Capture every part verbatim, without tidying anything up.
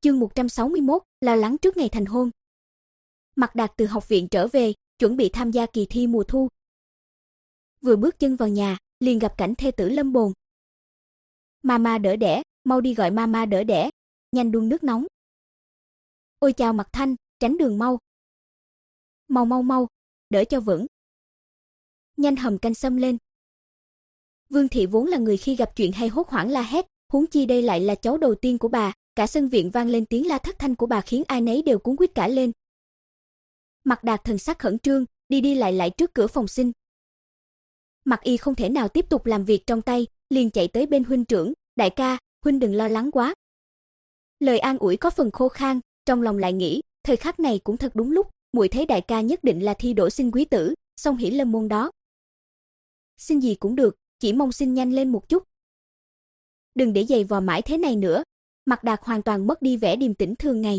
Chương một trăm sáu mươi mốt, lo lắng trước ngày thành hôn. Mạc Đạt từ học viện trở về, chuẩn bị tham gia kỳ thi mùa thu. Vừa bước chân vào nhà, liền gặp cảnh thê tử Lâm Bồn. Mama đỡ đẻ, mau đi gọi mama đỡ đẻ, nhanh đun nước nóng. Ôi chào Mạc Thanh, tránh đường mau. Mau mau mau, đỡ cho vững. Nhanh hầm canh sâm lên. Vương thị vốn là người khi gặp chuyện hay hốt hoảng la hét, huống chi đây lại là cháu đầu tiên của bà, cả sân viện vang lên tiếng la thất thanh của bà khiến ai nấy đều cuống quýt cả lên. Mạc Đạt thần sắc khẩn trương, đi đi lại lại trước cửa phòng sinh. Mạc Y không thể nào tiếp tục làm việc trong tay, liền chạy tới bên huynh trưởng, "Đại ca, huynh đừng lo lắng quá." Lời an ủi có phần khô khan, trong lòng lại nghĩ, thời khắc này cũng thật đúng lúc, muội thấy đại ca nhất định là thi đỗ sinh quý tử, song hỷ lâm môn đó. Xin gì cũng được, chỉ mong xin nhanh lên một chút. Đừng để giày vò mãi thế này nữa. Mạc Đạt hoàn toàn mất đi vẻ điềm tĩnh thường ngày.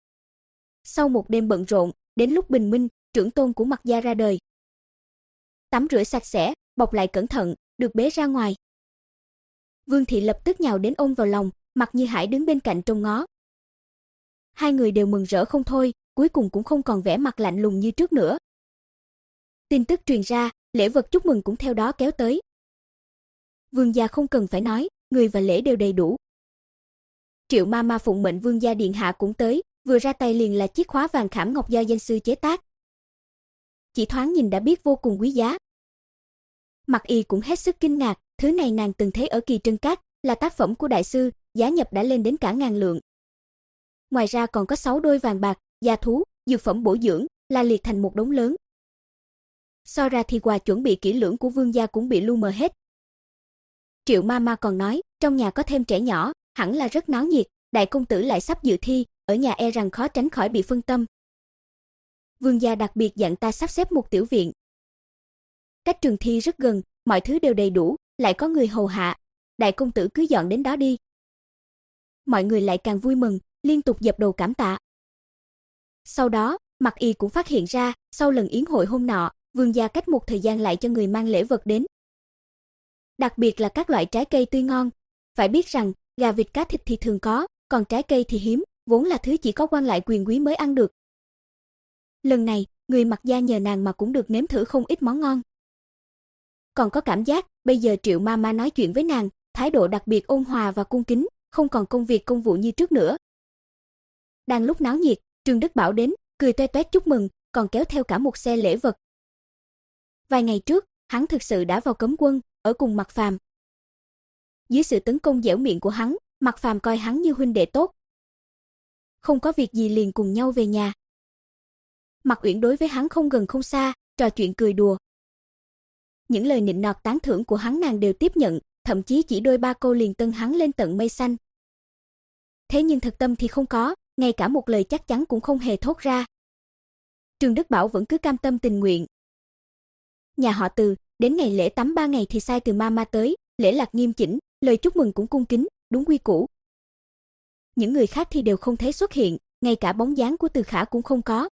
Sau một đêm bận rộn, đến lúc bình minh, trưởng tôn của Mạc gia ra đời. Tắm rửa sạch sẽ, bọc lại cẩn thận, được bế ra ngoài. Vương thị lập tức nhào đến ôm vào lòng, Mạc Như Hải đứng bên cạnh trông ngó. Hai người đều mừng rỡ không thôi, cuối cùng cũng không còn vẻ mặt lạnh lùng như trước nữa. Tin tức truyền ra, lễ vật chúc mừng cũng theo đó kéo tới. Vương gia không cần phải nói, người và lễ đều đầy đủ. Triệu Mama phụng mệnh Vương gia điện hạ cũng tới, vừa ra tay liền là chiếc khóa vàng khảm ngọc do danh sư chế tác. Chỉ thoáng nhìn đã biết vô cùng quý giá. Mạc Y cũng hết sức kinh ngạc, thứ này nàng từng thấy ở Kỳ Trân Các, là tác phẩm của đại sư, giá nhập đã lên đến cả ngàn lượng. Ngoài ra còn có sáu đôi vàng bạc, gia thú, dược phẩm bổ dưỡng, la liệt thành một đống lớn. So ra thì quà chuẩn bị kỹ lưỡng của Vương gia cũng bị lu mờ hết. Triệu Mama còn nói, trong nhà có thêm trẻ nhỏ, hẳn là rất náo nhiệt, đại công tử lại sắp dự thi, ở nhà e rằng khó tránh khỏi bị phân tâm. Vương gia đặc biệt dặn ta sắp xếp một tiểu viện. Cách trường thi rất gần, mọi thứ đều đầy đủ, lại có người hầu hạ, đại công tử cứ dọn đến đó đi. Mọi người lại càng vui mừng, liên tục dập đầu cảm tạ. Sau đó, Mạc Y cũng phát hiện ra, sau lần yến hội hôm nọ, Vương gia cách một thời gian lại cho người mang lễ vật đến. Đặc biệt là các loại trái cây tươi ngon, phải biết rằng gà vịt cá thịt thì thường có, còn trái cây thì hiếm, vốn là thứ chỉ có quan lại quyền quý mới ăn được. Lần này, người Mạc gia nhờ nàng mà cũng được nếm thử không ít món ngon. Còn có cảm giác, bây giờ Triệu Mama nói chuyện với nàng, thái độ đặc biệt ôn hòa và cung kính, không còn công việc công vụ như trước nữa. Đang lúc náo nhiệt, Trương Đức Bảo đến, cười toe toét chúc mừng, còn kéo theo cả một xe lễ vật. Vài ngày trước, hắn thực sự đã vào cấm quân, ở cùng Mạc Phàm. Dưới sự tấn công dẻo miệng của hắn, Mạc Phàm coi hắn như huynh đệ tốt. Không có việc gì liền cùng nhau về nhà. Mạc Uyển đối với hắn không gần không xa, trò chuyện cười đùa. Những lời nịnh nọt tán thưởng của hắn nàng đều tiếp nhận, thậm chí chỉ đôi ba câu liền tân hắn lên tận mây xanh. Thế nhưng thật tâm thì không có, ngay cả một lời chắc chắn cũng không hề thốt ra. Trương Đức Bảo vẫn cứ cam tâm tình nguyện. Nhà họ Từ, đến ngày lễ tắm ba ngày thì sai Từ Mama tới, lễ lạc nghiêm chỉnh, lời chúc mừng cũng cung kính, đúng quy củ. Những người khác thì đều không thấy xuất hiện, ngay cả bóng dáng của Từ Khả cũng không có.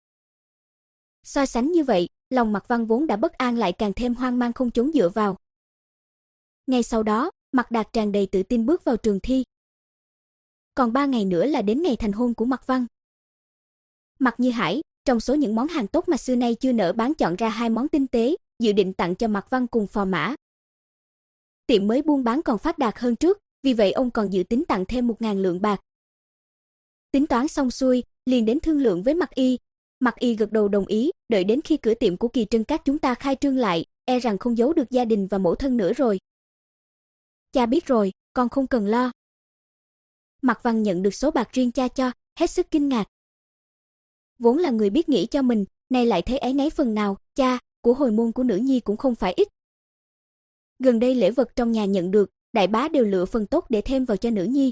So sánh như vậy, lòng Mạc Văn vốn đã bất an lại càng thêm hoang mang không chốn dựa vào. Ngay sau đó, Mạc Đạt tràn đầy tự tin bước vào trường thi. Còn ba ngày nữa là đến ngày thành hôn của Mạc Văn. Mạc Như Hải, trong số những món hàng tốt mà xưa nay chưa nỡ bán chọn ra hai món tinh tế, dự định tặng cho Mạc Văn cùng phò mã. Tiệm mới buôn bán còn phát đạt hơn trước, vì vậy ông còn dự tính tặng thêm một ngàn lượng bạc. Tính toán xong xuôi, liền đến thương lượng với Mạc Y. Mạc Y gật đầu đồng ý, đợi đến khi cửa tiệm của Kỳ Trân Các chúng ta khai trương lại, e rằng không giấu được gia đình và mẫu thân nữa rồi. Cha biết rồi, con không cần lo. Mạc Văn nhận được số bạc riêng cha cho, hết sức kinh ngạc. Vốn là người biết nghĩ cho mình, nay lại thấy áy náy phần nào, cha, của hồi môn của nữ nhi cũng không phải ít. Gần đây lễ vật trong nhà nhận được, đại bá đều lựa phần tốt để thêm vào cho nữ nhi.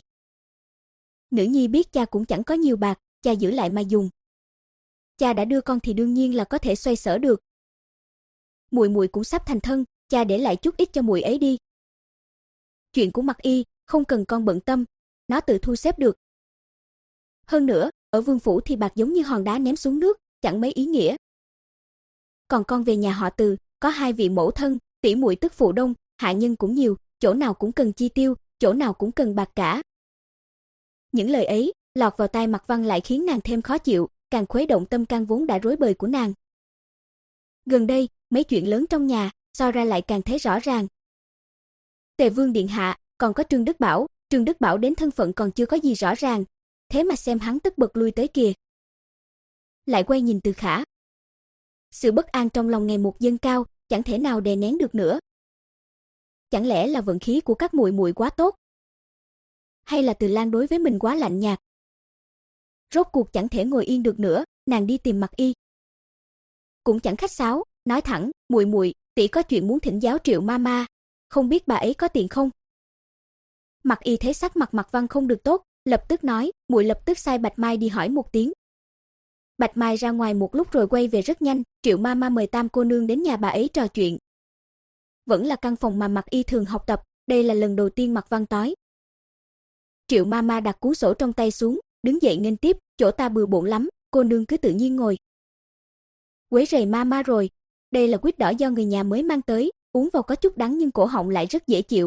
Nữ nhi biết cha cũng chẳng có nhiều bạc, cha giữ lại mà dùng. Cha đã đưa con thì đương nhiên là có thể xoay sở được. Muội muội cũng sắp thành thân, cha để lại chút ít cho muội ấy đi. Chuyện của Mạc Y, không cần con bận tâm, nó tự thu xếp được. Hơn nữa, ở vương phủ thì bạc giống như hòn đá ném xuống nước, chẳng mấy ý nghĩa. Còn con về nhà họ Từ, có hai vị mẫu thân, tỷ muội tức phụ đông, hạ nhân cũng nhiều, chỗ nào cũng cần chi tiêu, chỗ nào cũng cần bạc cả. Những lời ấy, lọt vào tai Mạc Văn lại khiến nàng thêm khó chịu, càng khuấy động tâm can vốn đã rối bời của nàng. Gần đây, mấy chuyện lớn trong nhà, so ra lại càng thấy rõ ràng. Tề Vương điện hạ, còn có Trương Đức Bảo, Trương Đức Bảo đến thân phận còn chưa có gì rõ ràng, thế mà xem hắn tức bực lui tới kìa. Lại quay nhìn Từ Khả. Sự bất an trong lòng ngày một dâng cao, chẳng thể nào đè nén được nữa. Chẳng lẽ là vận khí của các muội muội quá tốt? Hay là Từ Lan đối với mình quá lạnh nhạt? Rốt cuộc chẳng thể ngồi yên được nữa, nàng đi tìm Mặc Y. Cũng chẳng khách sáo, nói thẳng, "Muội muội, tỷ có chuyện muốn thỉnh giáo Triệu mama, không biết bà ấy có tiện không?" Mặc Y thấy sắc mặt Mạc Văn không được tốt, lập tức nói, "Muội lập tức sai Bạch Mai đi hỏi một tiếng." Bạch Mai ra ngoài một lúc rồi quay về rất nhanh, Triệu mama mời Tam cô nương đến nhà bà ấy trò chuyện. Vẫn là căn phòng mà Mặc Y thường học tập, đây là lần đầu tiên Mạc Văn tới. Triệu mama đặt cuốn sổ trong tay xuống, đứng dậy nghênh tiếp, "Chỗ ta bừa bộn lắm, cô nương cứ tự nhiên ngồi." Quấy rầy mama rồi, đây là quýt đỏ do người nhà mới mang tới, uống vào có chút đắng nhưng cổ họng lại rất dễ chịu.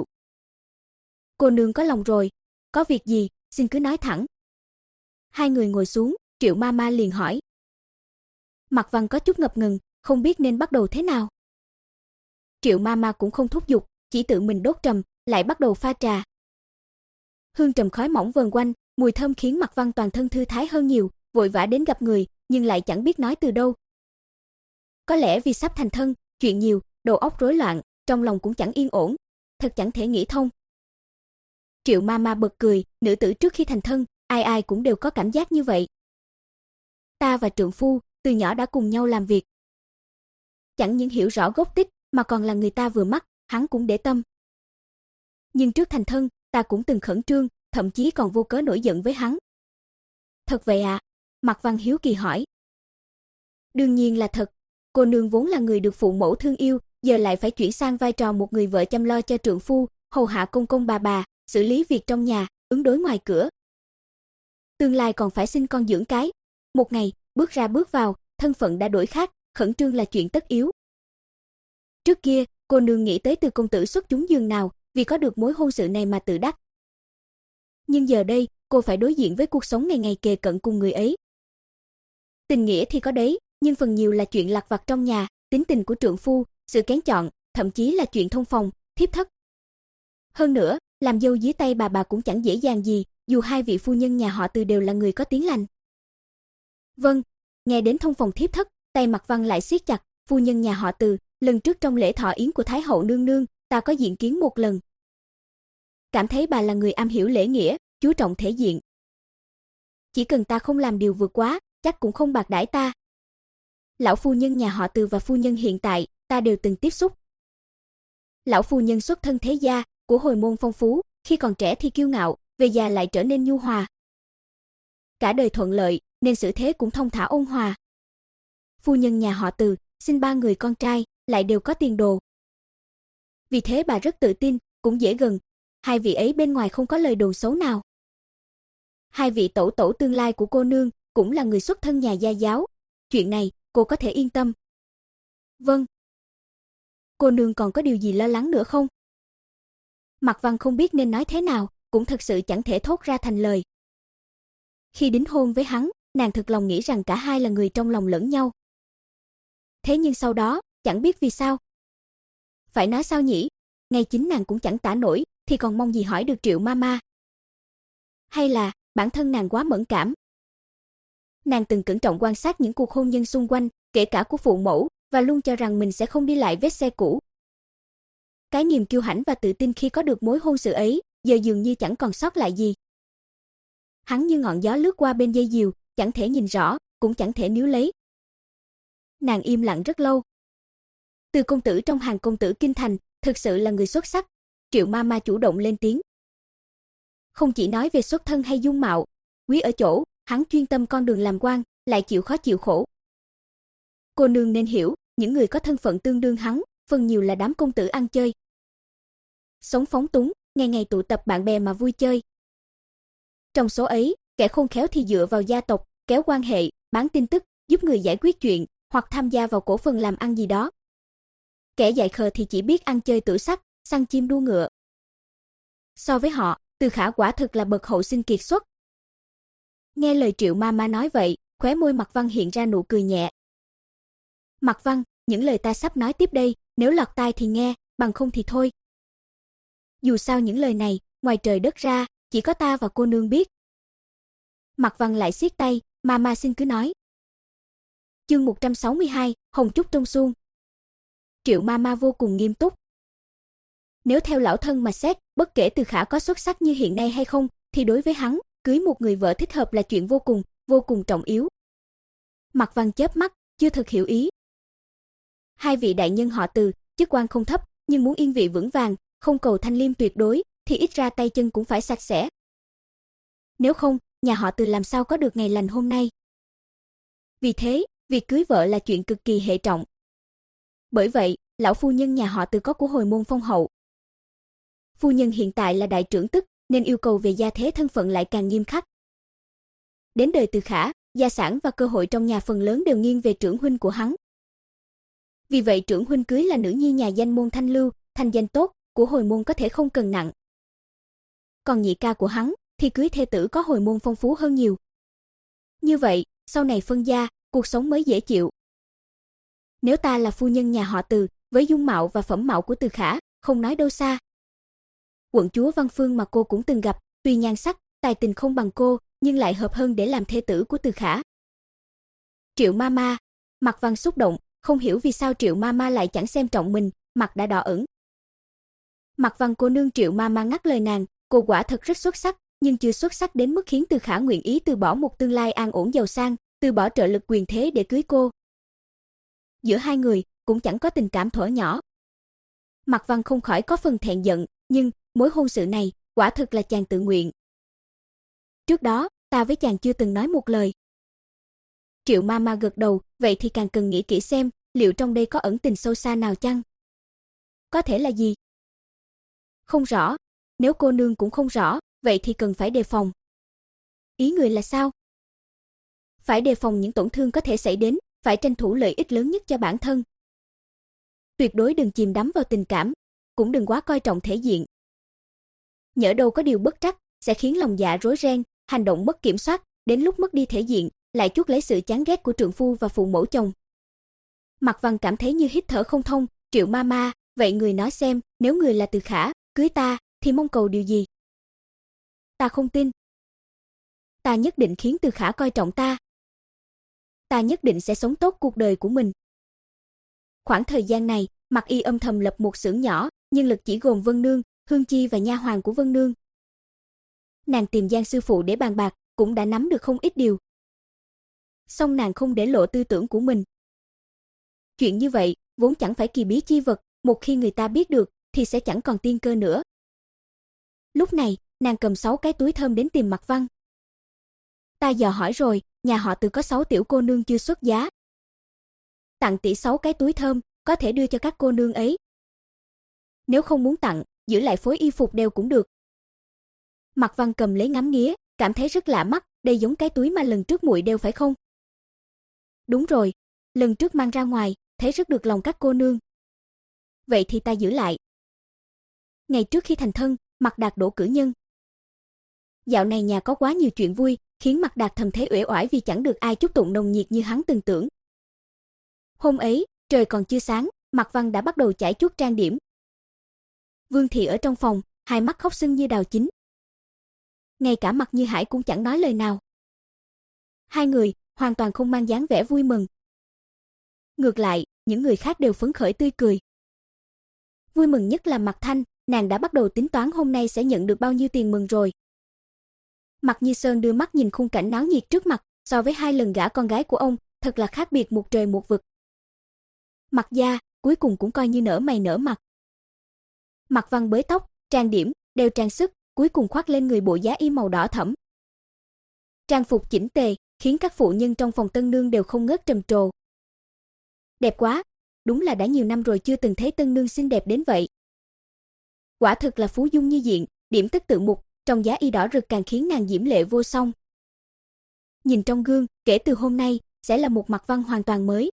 Cô nương có lòng rồi, có việc gì, xin cứ nói thẳng. Hai người ngồi xuống, Triệu mama liền hỏi. Mạc Văn có chút ngập ngừng, không biết nên bắt đầu thế nào. Triệu mama cũng không thúc giục, chỉ tự mình đốt trầm, lại bắt đầu pha trà. Hương trầm khói mỏng vờn quanh, mùi thơm khiến Mạc Văn toàn thân thư thái hơn nhiều, vội vã đến gặp người, nhưng lại chẳng biết nói từ đâu. Có lẽ vì sắp thành thân, chuyện nhiều, đầu óc rối loạn, trong lòng cũng chẳng yên ổn, thật chẳng thể nghĩ thông. Triệu mama bật cười, nữ tử trước khi thành thân, ai ai cũng đều có cảm giác như vậy. Ta và trượng phu, từ nhỏ đã cùng nhau làm việc. Chẳng những hiểu rõ gốc tích, mà còn là người ta vừa mắt, hắn cũng để tâm. Nhưng trước thành thân, ta cũng từng khẩn trương, thậm chí còn vô cớ nổi giận với hắn. Thật vậy ạ? À? Mạc Văn hiếu kỳ hỏi. Đương nhiên là thật, cô nương vốn là người được phụ mẫu thương yêu, giờ lại phải chuyển sang vai trò một người vợ chăm lo cho trượng phu, hầu hạ công công bà bà, xử lý việc trong nhà, ứng đối ngoài cửa. Tương lai còn phải sinh con dưỡng cái. Một ngày, bước ra bước vào, thân phận đã đổi khác, khẩn trương là chuyện tất yếu. Trước kia, cô nương nghĩ tới Từ công tử xuất chúng giường nào, vì có được mối hôn sự này mà tự đắc. Nhưng giờ đây, cô phải đối diện với cuộc sống ngày ngày kề cận cùng người ấy. Tình nghĩa thì có đấy, nhưng phần nhiều là chuyện lặt vặt trong nhà, tính tình của trượng phu, sự kén chọn, thậm chí là chuyện thông phòng, thiếp thất. Hơn nữa, làm dâu dưới tay bà bà cũng chẳng dễ dàng gì, dù hai vị phu nhân nhà họ Từ đều là người có tiếng lành. Vâng, nghe đến thông phòng thiếp thất, tay Mạc Văn lại siết chặt, phu nhân nhà họ Từ, lần trước trong lễ thọ yến của Thái hậu nương nương, ta có diện kiến một lần. Cảm thấy bà là người am hiểu lễ nghĩa, chú trọng thể diện. Chỉ cần ta không làm điều vượt quá, chắc cũng không bạc đãi ta. Lão phu nhân nhà họ Từ và phu nhân hiện tại, ta đều từng tiếp xúc. Lão phu nhân xuất thân thế gia, của hồi môn phong phú, khi còn trẻ thì kiêu ngạo, về già lại trở nên nhu hòa. Cả đời thuận lợi, nên xử thế cũng thông thả ôn hòa. Phu nhân nhà họ Từ, sinh ba người con trai, lại đều có tiền đồ. Vì thế bà rất tự tin, cũng dễ gần, hai vị ấy bên ngoài không có lời đồn xấu nào. Hai vị tổ tổ tương lai của cô nương, cũng là người xuất thân nhà gia giáo. Chuyện này, cô có thể yên tâm. Vâng. Cô nương còn có điều gì lo lắng nữa không? Mạc Văn không biết nên nói thế nào, cũng thật sự chẳng thể thốt ra thành lời. Khi đính hôn với hắn, nàng thực lòng nghĩ rằng cả hai là người trong lòng lẫn nhau. Thế nhưng sau đó, chẳng biết vì sao. Phải nói sao nhỉ? Ngay chính nàng cũng chẳng tả nổi, thì còn mong gì hỏi được Triệu mama. Hay là, bản thân nàng quá mẫn cảm. Nàng từng cẩn trọng quan sát những cuộc hôn nhân xung quanh, kể cả của phụ mẫu, và luôn cho rằng mình sẽ không đi lại vết xe cũ. Cái niềm kiêu hãnh và tự tin khi có được mối hôn sự ấy, giờ dường như chẳng còn sót lại gì. Hắn như ngọn gió lướt qua bên dây diều, chẳng thể nhìn rõ, cũng chẳng thể níu lấy. Nàng im lặng rất lâu. Từ công tử trong hàng công tử kinh thành, thực sự là người xuất sắc. Triệu mama chủ động lên tiếng. Không chỉ nói về xuất thân hay dung mạo, quý ở chỗ, hắn chuyên tâm con đường làm quan, lại chịu khó chịu khổ. Cô nương nên hiểu, những người có thân phận tương đương hắn, phần nhiều là đám công tử ăn chơi. Sống phóng túng, ngày ngày tụ tập bạn bè mà vui chơi. Trong số ấy, kẻ khôn khéo thì dựa vào gia tộc, kéo quan hệ, bán tin tức, giúp người giải quyết chuyện, hoặc tham gia vào cổ phần làm ăn gì đó. Kẻ dại khờ thì chỉ biết ăn chơi tử sắc, săn chim đua ngựa. So với họ, Từ Khả quả thực là bậc hậu sinh kiệt xuất. Nghe lời Triệu Mama nói vậy, khóe môi Mạc Văn hiện ra nụ cười nhẹ. Mạc Văn, những lời ta sắp nói tiếp đây, nếu lọt tai thì nghe, bằng không thì thôi. Dù sao những lời này, ngoài trời đất ra, chỉ có ta và cô nương biết. Mạc Văn lại siết tay, Mama xin cứ nói. Chương một trăm sáu mươi hai, Hồng Trúc trong xuông. Triệu Mama vô cùng nghiêm túc. Nếu theo lão thân mà xét, bất kể Từ Khả có xuất sắc như hiện nay hay không, thì đối với hắn, cưới một người vợ thích hợp là chuyện vô cùng, vô cùng trọng yếu. Mạc Văn chớp mắt, chưa thực hiểu ý. Hai vị đại nhân họ Từ, chức quan không thấp, nhưng muốn yên vị vững vàng, không cầu thanh liêm tuyệt đối, thì ít ra tay chân cũng phải sạch sẽ. Nếu không, nhà họ Từ làm sao có được ngày lành hôm nay. Vì thế, việc cưới vợ là chuyện cực kỳ hệ trọng. Bởi vậy, lão phu nhân nhà họ Từ có của hồi môn phong hậu. Phu nhân hiện tại là đại trưởng tức, nên yêu cầu về gia thế thân phận lại càng nghiêm khắc. Đến đời Từ Khả, gia sản và cơ hội trong nhà phần lớn đều nghiêng về trưởng huynh của hắn. Vì vậy trưởng huynh cưới là nữ nhi nhà danh môn thanh lưu, thanh danh tốt, của hồi môn có thể không cần nặng. Còn nhị ca của hắn thì cưới thê tử có hồi môn phong phú hơn nhiều. Như vậy, sau này phân gia, cuộc sống mới dễ chịu. Nếu ta là phu nhân nhà họ Từ, với dung mạo và phẩm mạo của Từ Khả, không nói đâu xa. Quận chúa Văn Phương mà cô cũng từng gặp, tuy nhan sắc, tài tình không bằng cô, nhưng lại hợp hơn để làm thê tử của Từ Khả. Triệu Mama, Mạc Văn xúc động, không hiểu vì sao Triệu Mama lại chẳng xem trọng mình, mặt đã đỏ ửng. Mạc Văn cô nương. Triệu Mama ngắt lời nàng, cô quả thật rất xuất sắc, nhưng chưa xuất sắc đến mức khiến Từ Khả nguyện ý từ bỏ một tương lai an ổn giàu sang, từ bỏ trợ lực quyền thế để cưới cô. Giữa hai người cũng chẳng có tình cảm thuở nhỏ. Mạc Văn không khỏi có phần thẹn giận, nhưng mối hôn sự này quả thực là chàng tự nguyện. Trước đó, ta với chàng chưa từng nói một lời. Triệu Mama gật đầu, vậy thì càng cần nghĩ kỹ xem, liệu trong đây có ẩn tình sâu xa nào chăng? Có thể là gì? Không rõ, nếu cô nương cũng không rõ, vậy thì cần phải đề phòng. Ý người là sao? Phải đề phòng những tổn thương có thể xảy đến, phải tranh thủ lợi ích lớn nhất cho bản thân. Tuyệt đối đừng chìm đắm vào tình cảm, cũng đừng quá coi trọng thể diện. Nhỡ đâu có điều bất trắc, sẽ khiến lòng dạ rối ren, hành động mất kiểm soát, đến lúc mất đi thể diện, lại chuốc lấy sự chán ghét của trượng phu và phụ mẫu chồng. Mạc Văn cảm thấy như hít thở không thông. Triệu Mama, vậy người nói xem, nếu người là Từ Khả, cưới ta, thì mong cầu điều gì? Ta không tin. Ta nhất định khiến Từ Khả coi trọng ta. Ta nhất định sẽ sống tốt cuộc đời của mình. Khoảng thời gian này, Mạc Y âm thầm lập một xưởng nhỏ, nhân lực chỉ gồm Vân Nương, Hương Chi và nha hoàn của Vân Nương. Nàng tìm Giang sư phụ để bàn bạc, cũng đã nắm được không ít điều. Song nàng không để lộ tư tưởng của mình. Chuyện như vậy, vốn chẳng phải kỳ bí chi vật, một khi người ta biết được, thì sẽ chẳng còn tiên cơ nữa. Lúc này, nàng cầm sáu cái túi thơm đến tìm Mạc Văn. Ta dò hỏi rồi, nhà họ Từ có sáu tiểu cô nương chưa xuất giá. Tặng tỷ sáu cái túi thơm, có thể đưa cho các cô nương ấy. Nếu không muốn tặng, giữ lại phối y phục đeo cũng được. Mạc Văn cầm lấy ngắm nghía, cảm thấy rất lạ mắt, đây giống cái túi mà lần trước muội đeo phải không? Đúng rồi, lần trước mang ra ngoài, thấy rất được lòng các cô nương. Vậy thì ta giữ lại. Ngày trước khi thành thân, Mạc Đạt đổ cử nhân. Dạo này nhà có quá nhiều chuyện vui, khiến Mạc Đạt thầm thấy uể oải vì chẳng được ai chúc tụng nồng nhiệt như hắn từng tưởng. Hôm ấy, trời còn chưa sáng, Mạc Văn đã bắt đầu chải chuốt trang điểm. Vương thị ở trong phòng, hai mắt khóc sưng như đào chín. Ngay cả Mạc Như Hải cũng chẳng nói lời nào. Hai người hoàn toàn không mang dáng vẻ vui mừng. Ngược lại, những người khác đều phấn khởi tươi cười. Vui mừng nhất là Mạc Thanh, nàng đã bắt đầu tính toán hôm nay sẽ nhận được bao nhiêu tiền mừng rồi. Mạc Như Sơn đưa mắt nhìn khung cảnh náo nhiệt trước mặt, so với hai lần gả con gái của ông, thật là khác biệt một trời một vực. Mạc gia cuối cùng cũng coi như nở mày nở mặt. Mạc Văn bới tóc, trang điểm, đeo trang sức, cuối cùng khoác lên người bộ giá y màu đỏ thẫm. Trang phục chỉnh tề, khiến các phụ nhân trong phòng tân nương đều không ngớt trầm trồ. Đẹp quá, đúng là đã nhiều năm rồi chưa từng thấy tân nương xinh đẹp đến vậy. Quả thực là phú dung như diện, điểm tất tự mục, trong giá y đỏ rực càng khiến nàng diễm lệ vô song. Nhìn trong gương, kể từ hôm nay, sẽ là một Mạc Văn hoàn toàn mới.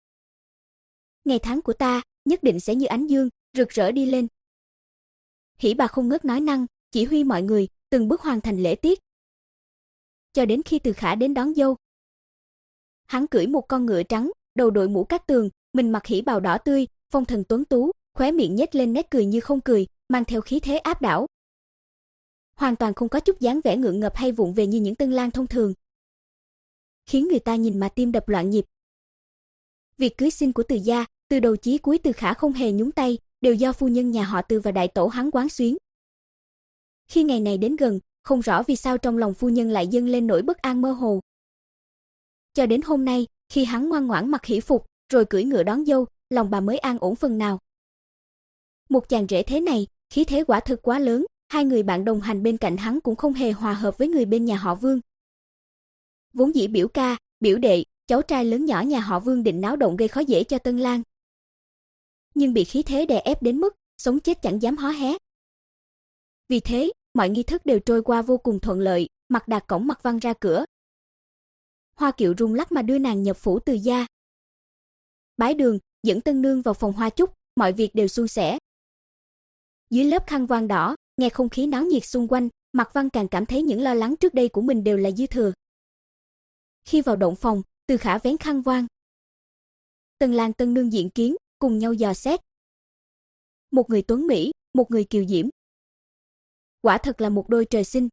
Ngày tháng của ta, nhất định sẽ như ánh dương, rực rỡ đi lên. Hỉ bà không ngớt nói năng, chỉ huy mọi người, từng bước hoàn thành lễ tiết. cho đến khi Từ Khả đến đón dâu. Hắn cưỡi một con ngựa trắng, đầu đội mũ cát tường, mình mặc hỉ bào đỏ tươi, phong thần tuấn tú, khóe miệng nhếch lên nét cười như không cười, mang theo khí thế áp đảo. Hoàn toàn không có chút dáng vẻ ngượng ngập hay vụng về như những tân lang thông thường, khiến người ta nhìn mà tim đập loạn nhịp. Việc cưới xin của Từ gia, từ đầu chí cuối Từ Khả không hề nhúng tay, đều do phu nhân nhà họ Từ và đại tổ hắn quán xuyến. Khi ngày này đến gần, không rõ vì sao trong lòng phu nhân lại dâng lên nỗi bất an mơ hồ. Cho đến hôm nay, khi hắn ngoan ngoãn mặc hỷ phục, rồi cưỡi ngựa đón dâu, lòng bà mới an ổn phần nào. Một chàng rể thế này, khí thế quả thực quá lớn, hai người bạn đồng hành bên cạnh hắn cũng không hề hòa hợp với người bên nhà họ Vương. Vốn dĩ biểu ca, biểu đệ, cháu trai lớn nhỏ nhà họ Vương định náo động gây khó dễ cho tân lang, nhưng bị khí thế đè ép đến mức sống chết chẳng dám hó hé. Vì thế, mọi nghi thức đều trôi qua vô cùng thuận lợi, Mặc Đạt cõng Mặc Văn ra cửa. Hoa Kiệu rung lắc mà đưa nàng nhập phủ Từ gia. Bái đường, dẫn tân nương vào phòng hoa chúc, mọi việc đều suôn sẻ. Dưới lớp khăn voan đỏ, nghe không khí náo nhiệt xung quanh, Mặc Văn càng cảm thấy những lo lắng trước đây của mình đều là dư thừa. Khi vào động phòng, Từ Khả vén khăn voan. Tân lang tân nương diện kiến, cùng nhau dò xét. Một người tuấn mỹ, một người kiều diễm. Quả thật là một đôi trời sinh.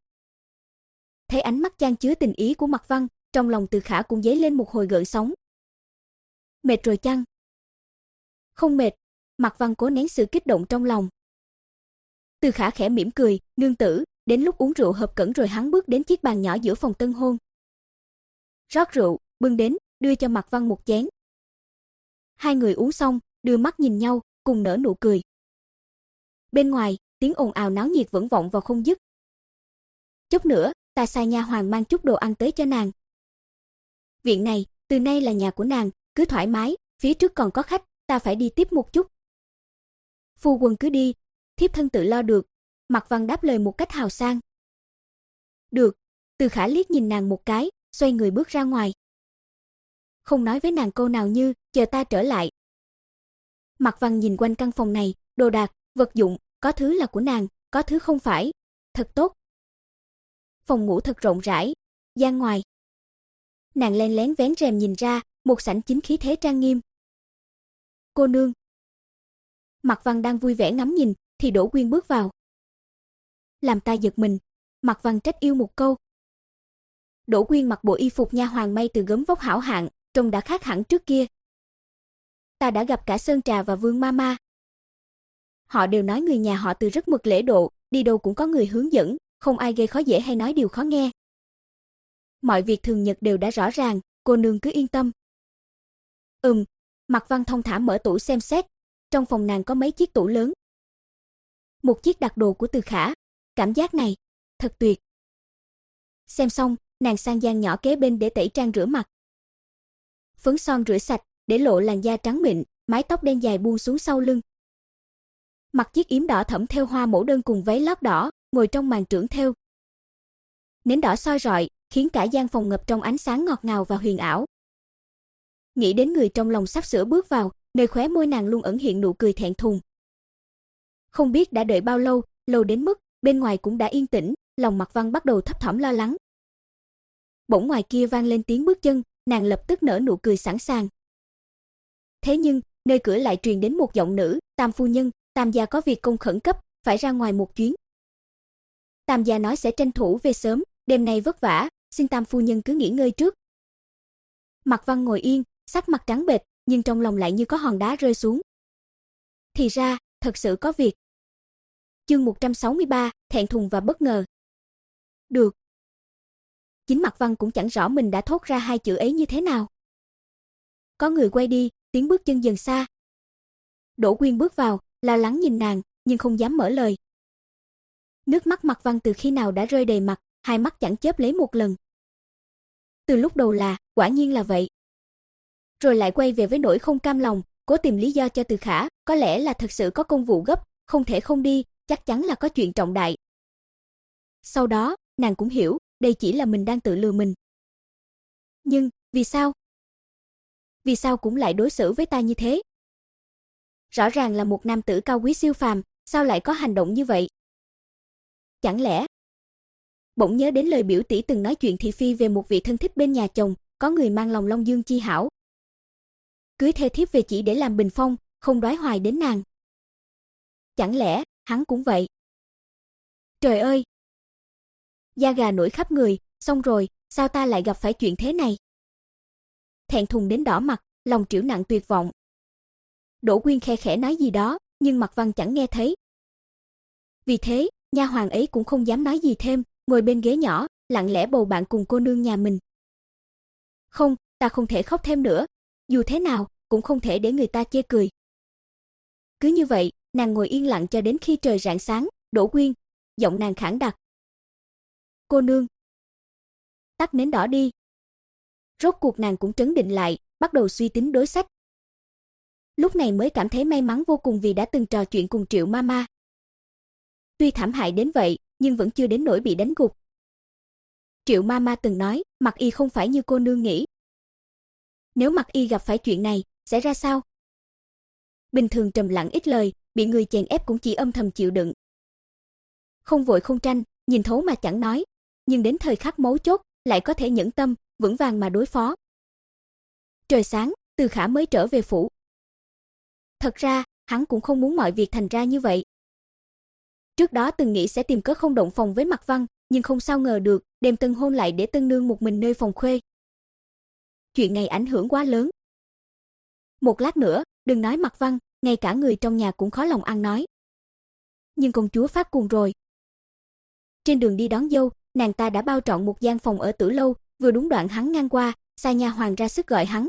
Thấy ánh mắt chan chứa tình ý của Mặc Văn, trong lòng Từ Khả cũng dấy lên một hồi gợn sóng. Mệt rồi chăng? Không mệt, Mặc Văn cố nén sự kích động trong lòng. Từ Khả khẽ mỉm cười, nương tử, đến lúc uống rượu hợp cẩn rồi. Hắn bước đến chiếc bàn nhỏ giữa phòng tân hôn. Rót rượu, bưng đến, đưa cho Mặc Văn một chén. Hai người uống xong, đưa mắt nhìn nhau, cùng nở nụ cười. Bên ngoài, tiếng ồn ào náo nhiệt vẫn vọng vào không dứt. Chút nữa, ta sai nha hoàn mang chút đồ ăn tới cho nàng. Viện này, từ nay là nhà của nàng, cứ thoải mái, phía trước còn có khách, ta phải đi tiếp một chút. Phu quân cứ đi, thiếp thân tự lo được. Mặc Văn đáp lời một cách hào sang. Được, Từ Khả liếc nhìn nàng một cái, xoay người bước ra ngoài. Không nói với nàng câu nào như, chờ ta trở lại. Mặc Văn nhìn quanh căn phòng này, đồ đạc, vật dụng, có thứ là của nàng, có thứ không phải. Thật tốt. Phòng ngủ thật rộng rãi, gian ngoài. Nàng len lén vén rèm nhìn ra, một sảnh chính khí thế trang nghiêm. Cô nương. Mặc Văn đang vui vẻ ngắm nhìn, thì Đỗ Quyên bước vào. Làm ta giật mình, Mặc Văn trách yêu một câu. Đỗ Quyên mặc bộ y phục nha hoàn may từ gấm vóc hảo hạng, trông đã khác hẳn trước kia. Ta đã gặp cả Sơn Trà và Vương Mama. Họ đều nói người nhà họ Từ rất mực lễ độ, đi đâu cũng có người hướng dẫn, không ai gây khó dễ hay nói điều khó nghe. Mọi việc thường nhật đều đã rõ ràng, cô nương cứ yên tâm. Ừm, Mặc Văn thông thả mở tủ xem xét, trong phòng nàng có mấy chiếc tủ lớn. Một chiếc đặt đồ của Từ Khả, cảm giác này, thật tuyệt. Xem xong, nàng sang gian nhỏ kế bên để tẩy trang rửa mặt. Phấn son rửa sạch, để lộ làn da trắng mịn, mái tóc đen dài buông xuống sau lưng. Mặc chiếc yếm đỏ thẫm thêu hoa mẫu đơn cùng váy lót đỏ, ngồi trong màn trưởng thêu. Nến đỏ soi rọi, khiến cả gian phòng ngập trong ánh sáng ngọt ngào và huyền ảo. Nghĩ đến người trong lòng sắp sửa bước vào, nơi khóe môi nàng luôn ẩn hiện nụ cười thẹn thùng. Không biết đã đợi bao lâu, lâu đến mức bên ngoài cũng đã yên tĩnh, lòng Mặc Văn bắt đầu thấp thỏm lo lắng. Bỗng ngoài kia vang lên tiếng bước chân, nàng lập tức nở nụ cười sẵn sàng. Thế nhưng, nơi cửa lại truyền đến một giọng nữ, Tam phu nhân, Tam gia có việc công khẩn cấp, phải ra ngoài một chuyến. Tam gia nói sẽ tranh thủ về sớm, đêm nay vất vả, xin Tam phu nhân cứ nghỉ ngơi trước. Mặc Văn ngồi yên, sắc mặt trắng bệch, nhưng trong lòng lại như có hòn đá rơi xuống. Thì ra, thật sự có việc. Chương một trăm sáu mươi ba, thẹn thùng và bất ngờ. Được. Chính Mặc Văn cũng chẳng rõ mình đã thốt ra hai chữ ấy như thế nào. Có người quay đi, tiếng bước chân dần xa. Đỗ Quyên bước vào, lo lắng nhìn nàng, nhưng không dám mở lời. Nước mắt Mặc Văn từ khi nào đã rơi đầy mặt, hai mắt chẳng chớp lấy một lần. Từ lúc đầu là, quả nhiên là vậy. Rồi lại quay về với nỗi không cam lòng, cố tìm lý do cho Từ Khả, có lẽ là thật sự có công vụ gấp, không thể không đi, chắc chắn là có chuyện trọng đại. Sau đó, nàng cũng hiểu, đây chỉ là mình đang tự lừa mình. Nhưng, vì sao? Vì sao cũng lại đối xử với ta như thế? Rõ ràng là một nam tử cao quý siêu phàm, sao lại có hành động như vậy? Chẳng lẽ bỗng nhớ đến lời biểu tỷ từng nói chuyện thị phi về một vị thân thích bên nhà chồng, có người mang lòng Long Dương chi hảo. Cưới thê thiếp về chỉ để làm bình phong, không đoái hoài đến nàng. Chẳng lẽ, hắn cũng vậy? Trời ơi! Da gà nổi khắp người, xong rồi, sao ta lại gặp phải chuyện thế này? Thẹn thùng đến đỏ mặt, lòng trĩu nặng tuyệt vọng. Đỗ Quyên khe khẽ nói gì đó, nhưng Mạc Văn chẳng nghe thấy. Vì thế, nha hoàn ấy cũng không dám nói gì thêm, ngồi bên ghế nhỏ, lặng lẽ bầu bạn cùng cô nương nhà mình. Không, ta không thể khóc thêm nữa, dù thế nào, cũng không thể để người ta chê cười. Cứ như vậy, nàng ngồi yên lặng cho đến khi trời rạng sáng. Đỗ Quyên, giọng nàng khản đặc. Cô nương, tắt nến đỏ đi. Rốt cuộc nàng cũng trấn định lại, bắt đầu suy tính đối sách. Lúc này mới cảm thấy may mắn vô cùng vì đã từng trò chuyện cùng Triệu Mama. Tuy thảm hại đến vậy, nhưng vẫn chưa đến nỗi bị đánh gục. Triệu Mama từng nói, Mặc Y không phải như cô nương nghĩ. Nếu Mặc Y gặp phải chuyện này, sẽ ra sao? Bình thường trầm lặng ít lời, bị người chèn ép cũng chỉ âm thầm chịu đựng. Không vội không tranh, nhìn thấu mà chẳng nói, nhưng đến thời khắc mấu chốt, lại có thể nhẫn tâm, vững vàng mà đối phó. Trời sáng, Từ Khả mới trở về phủ. Thật ra, hắn cũng không muốn mọi việc thành ra như vậy. Trước đó từng nghĩ sẽ tìm cớ không động phòng với Mạc Văn, nhưng không sao ngờ được, đêm tân hôn lại để tân nương một mình nơi phòng khuê. Chuyện này ảnh hưởng quá lớn. Một lát nữa, đừng nói Mạc Văn, ngay cả người trong nhà cũng khó lòng ăn nói. Nhưng công chúa phát cuồng rồi. Trên đường đi đón dâu, nàng ta đã bao trọn một gian phòng ở Tử Lâu, vừa đúng đoạn hắn ngang qua, sai nha hoàn ra sức gọi hắn.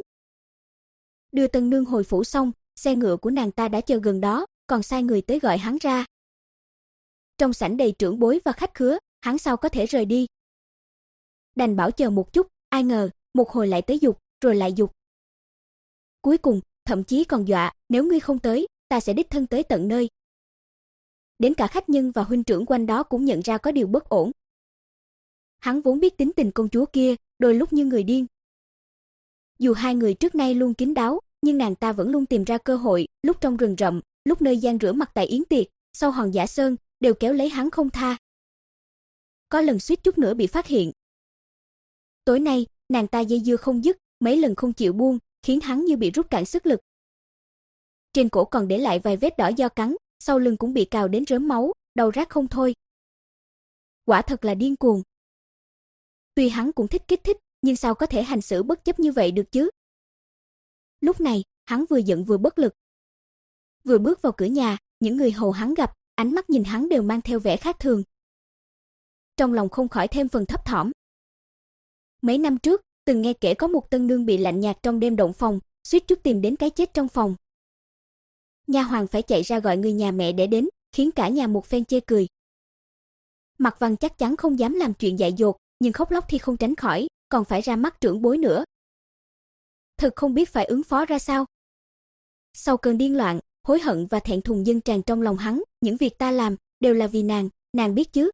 Đưa tân nương hồi phủ xong, xe ngựa của nàng ta đã chờ gần đó, còn sai người tới gọi hắn ra. Trong sảnh đầy trưởng bối và khách khứa, hắn sao có thể rời đi. Đành bảo chờ một chút, ai ngờ, một hồi lại tới dục, rồi lại dục. Cuối cùng, thậm chí còn dọa, nếu ngươi không tới, ta sẽ đích thân tới tận nơi. Đến cả khách nhân và huynh trưởng quanh đó cũng nhận ra có điều bất ổn. Hắn vốn biết tính tình công chúa kia, đôi lúc như người điên. Dù hai người trước nay luôn kín đáo, nhưng nàng ta vẫn luôn tìm ra cơ hội, lúc trong rừng rậm, lúc nơi gian rửa mặt tại yến tiệc, sau hòn Giả Sơn, đều kéo lấy hắn không tha. Có lần suýt chút nữa bị phát hiện. Tối nay, nàng ta dây dưa không dứt, mấy lần không chịu buông, khiến hắn như bị rút cạn sức lực. Trên cổ còn để lại vài vết đỏ do cắn, sau lưng cũng bị cào đến rớm máu, đau rát không thôi. Quả thật là điên cuồng. Tuy hắn cũng thích kích thích, nhưng sao có thể hành xử bất chấp như vậy được chứ? Lúc này, hắn vừa giận vừa bất lực. Vừa bước vào cửa nhà, những người hầu hắn gặp, ánh mắt nhìn hắn đều mang theo vẻ khác thường. Trong lòng không khỏi thêm phần thấp thỏm. Mấy năm trước, từng nghe kể có một tân nương bị lạnh nhạt trong đêm động phòng, suýt chút tìm đến cái chết trong phòng. Nha hoàn phải chạy ra gọi người nhà mẹ để đến, khiến cả nhà một phen chê cười. Mạc Văn chắc chắn không dám làm chuyện dại dột, nhưng khóc lóc thì không tránh khỏi, còn phải ra mắt trưởng bối nữa. Thật không biết phải ứng phó ra sao. Sau cơn điên loạn, hối hận và thẹn thùng dâng tràn trong lòng hắn, những việc ta làm đều là vì nàng, nàng biết chứ.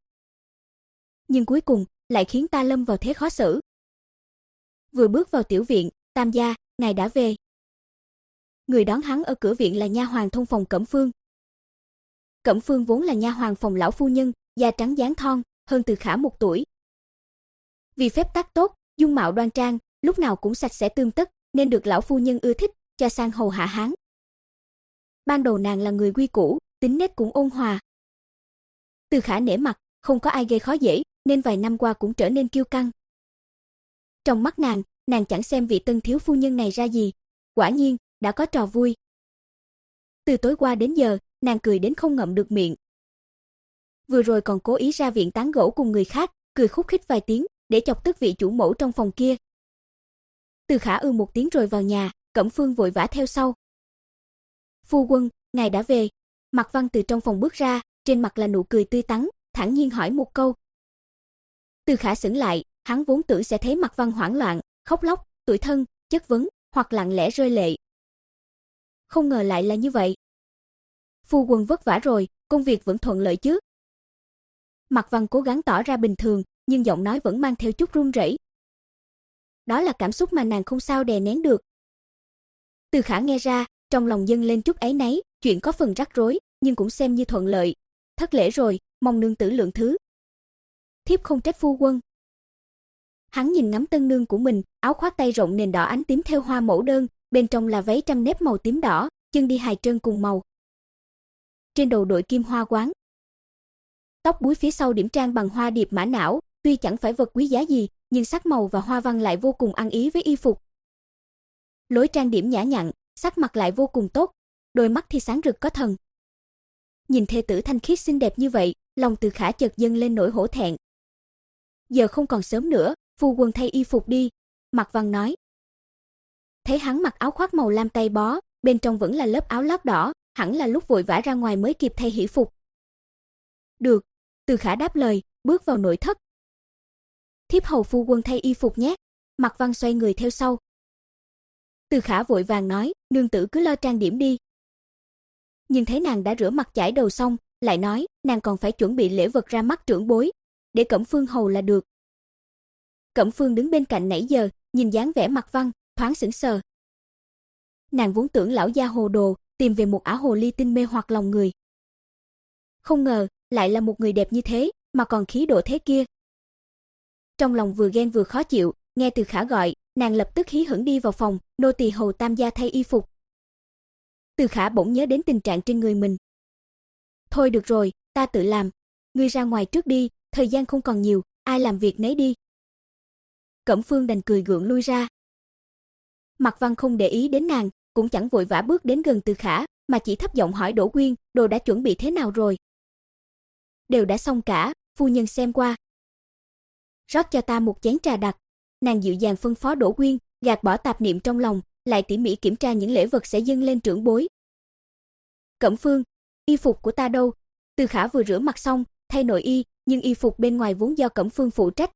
Nhưng cuối cùng lại khiến ta lâm vào thế khó xử. Vừa bước vào tiểu viện, Tam gia, ngài đã về. Người đón hắn ở cửa viện là nha hoàn thông phòng Cẩm Phương. Cẩm Phương vốn là nha hoàn phòng lão phu nhân, da trắng dáng thon, hơn Từ Khả một tuổi. Vì phép tắc tốt, dung mạo đoan trang, lúc nào cũng sạch sẽ tươm tất, nên được lão phu nhân ưa thích, cho sang hầu hạ hắn. Ban đầu nàng là người quy củ, tính nết cũng ôn hòa. Từ Khả nể mặt, không có ai gây khó dễ, nên vài năm qua cũng trở nên kiêu căng. Trong mắt nàng, nàng chẳng xem vị tân thiếu phu nhân này ra gì. Quả nhiên, đã có trò vui. Từ tối qua đến giờ, nàng cười đến không ngậm được miệng. Vừa rồi còn cố ý ra viện tán gẫu cùng người khác, cười khúc khích vài tiếng, để chọc tức vị chủ mẫu trong phòng kia. Từ Khả ư một tiếng rồi vào nhà, Cẩm Phương vội vã theo sau. Phu quân, ngài đã về. Mạc Văn từ trong phòng bước ra, trên mặt là nụ cười tươi tắn, thản nhiên hỏi một câu. Từ Khả sững lại, hắn vốn tưởng sẽ thấy Mạc Văn hoảng loạn, khóc lóc, tủi thân, chất vấn, hoặc lặng lẽ rơi lệ. Không ngờ lại là như vậy. Phu quân vất vả rồi, công việc vẫn thuận lợi chứ? Mạc Văn cố gắng tỏ ra bình thường, nhưng giọng nói vẫn mang theo chút run rẩy. Đó là cảm xúc mà nàng không sao đè nén được. Từ Khả nghe ra, trong lòng dâng lên chút áy náy, chuyện có phần rắc rối, nhưng cũng xem như thuận lợi. Thất lễ rồi, mong nương tử lượng thứ. thiếp không trách phu quân. Hắn nhìn ngắm tân nương của mình, áo khoác tay rộng nền đỏ ánh tím thêu hoa mẫu đơn, bên trong là váy trăm nếp màu tím đỏ, chân đi hài trơn cùng màu. Trên đầu đội kim hoa quán. Tóc búi phía sau điểm trang bằng hoa điệp mã não, tuy chẳng phải vật quý giá gì, nhưng sắc màu và hoa văn lại vô cùng ăn ý với y phục. Lối trang điểm nhã nhặn, sắc mặt lại vô cùng tốt, đôi mắt thì sáng rực có thần. Nhìn thê tử thanh khiết xinh đẹp như vậy, lòng Từ Khả chợt dâng lên nỗi hổ thẹn. Giờ không còn sớm nữa, phu quân thay y phục đi, Mạc Văn nói. Thấy hắn mặc áo khoác màu lam tay bó, bên trong vẫn là lớp áo lót đỏ, hẳn là lúc vội vã ra ngoài mới kịp thay hỷ phục. Được, Từ Khả đáp lời, bước vào nội thất. Thiếp hầu phu quân thay y phục nhé. Mạc Văn xoay người theo sau. Từ Khả vội vàng nói, nương tử cứ lo trang điểm đi. Nhưng thấy nàng đã rửa mặt chải đầu xong, lại nói, nàng còn phải chuẩn bị lễ vật ra mắt trưởng bối, để Cẩm Phương hầu là được. Cẩm Phương đứng bên cạnh nãy giờ, nhìn dáng vẻ Mạc Văn, thoáng sững sờ. Nàng vốn tưởng lão gia hồ đồ, tìm về một ả hồ ly tinh mê hoặc lòng người. Không ngờ, lại là một người đẹp như thế, mà còn khí độ thế kia. Trong lòng vừa ghen vừa khó chịu, nghe Từ Khả gọi, nàng lập tức hí hửng đi vào phòng, nô tỳ hầu tam gia thay y phục. Từ Khả bỗng nhớ đến tình trạng trên người mình. Thôi được rồi, ta tự làm, ngươi ra ngoài trước đi, thời gian không còn nhiều, ai làm việc nấy đi. Cẩm Phương đành cười gượng lui ra. Mạc Văn không để ý đến nàng, cũng chẳng vội vã bước đến gần Từ Khả, mà chỉ thấp giọng hỏi Đỗ Quyên, đồ đã chuẩn bị thế nào rồi? Đều đã xong cả, phu nhân xem qua. Rót cho ta một chén trà đặc. Nàng dịu dàng phân phó Đỗ Quyên, gạt bỏ tạp niệm trong lòng, lại tỉ mỉ kiểm tra những lễ vật sẽ dâng lên trưởng bối. Cẩm Phương, y phục của ta đâu? Từ Khả vừa rửa mặt xong, thay nội y, nhưng y phục bên ngoài vốn do Cẩm Phương phụ trách.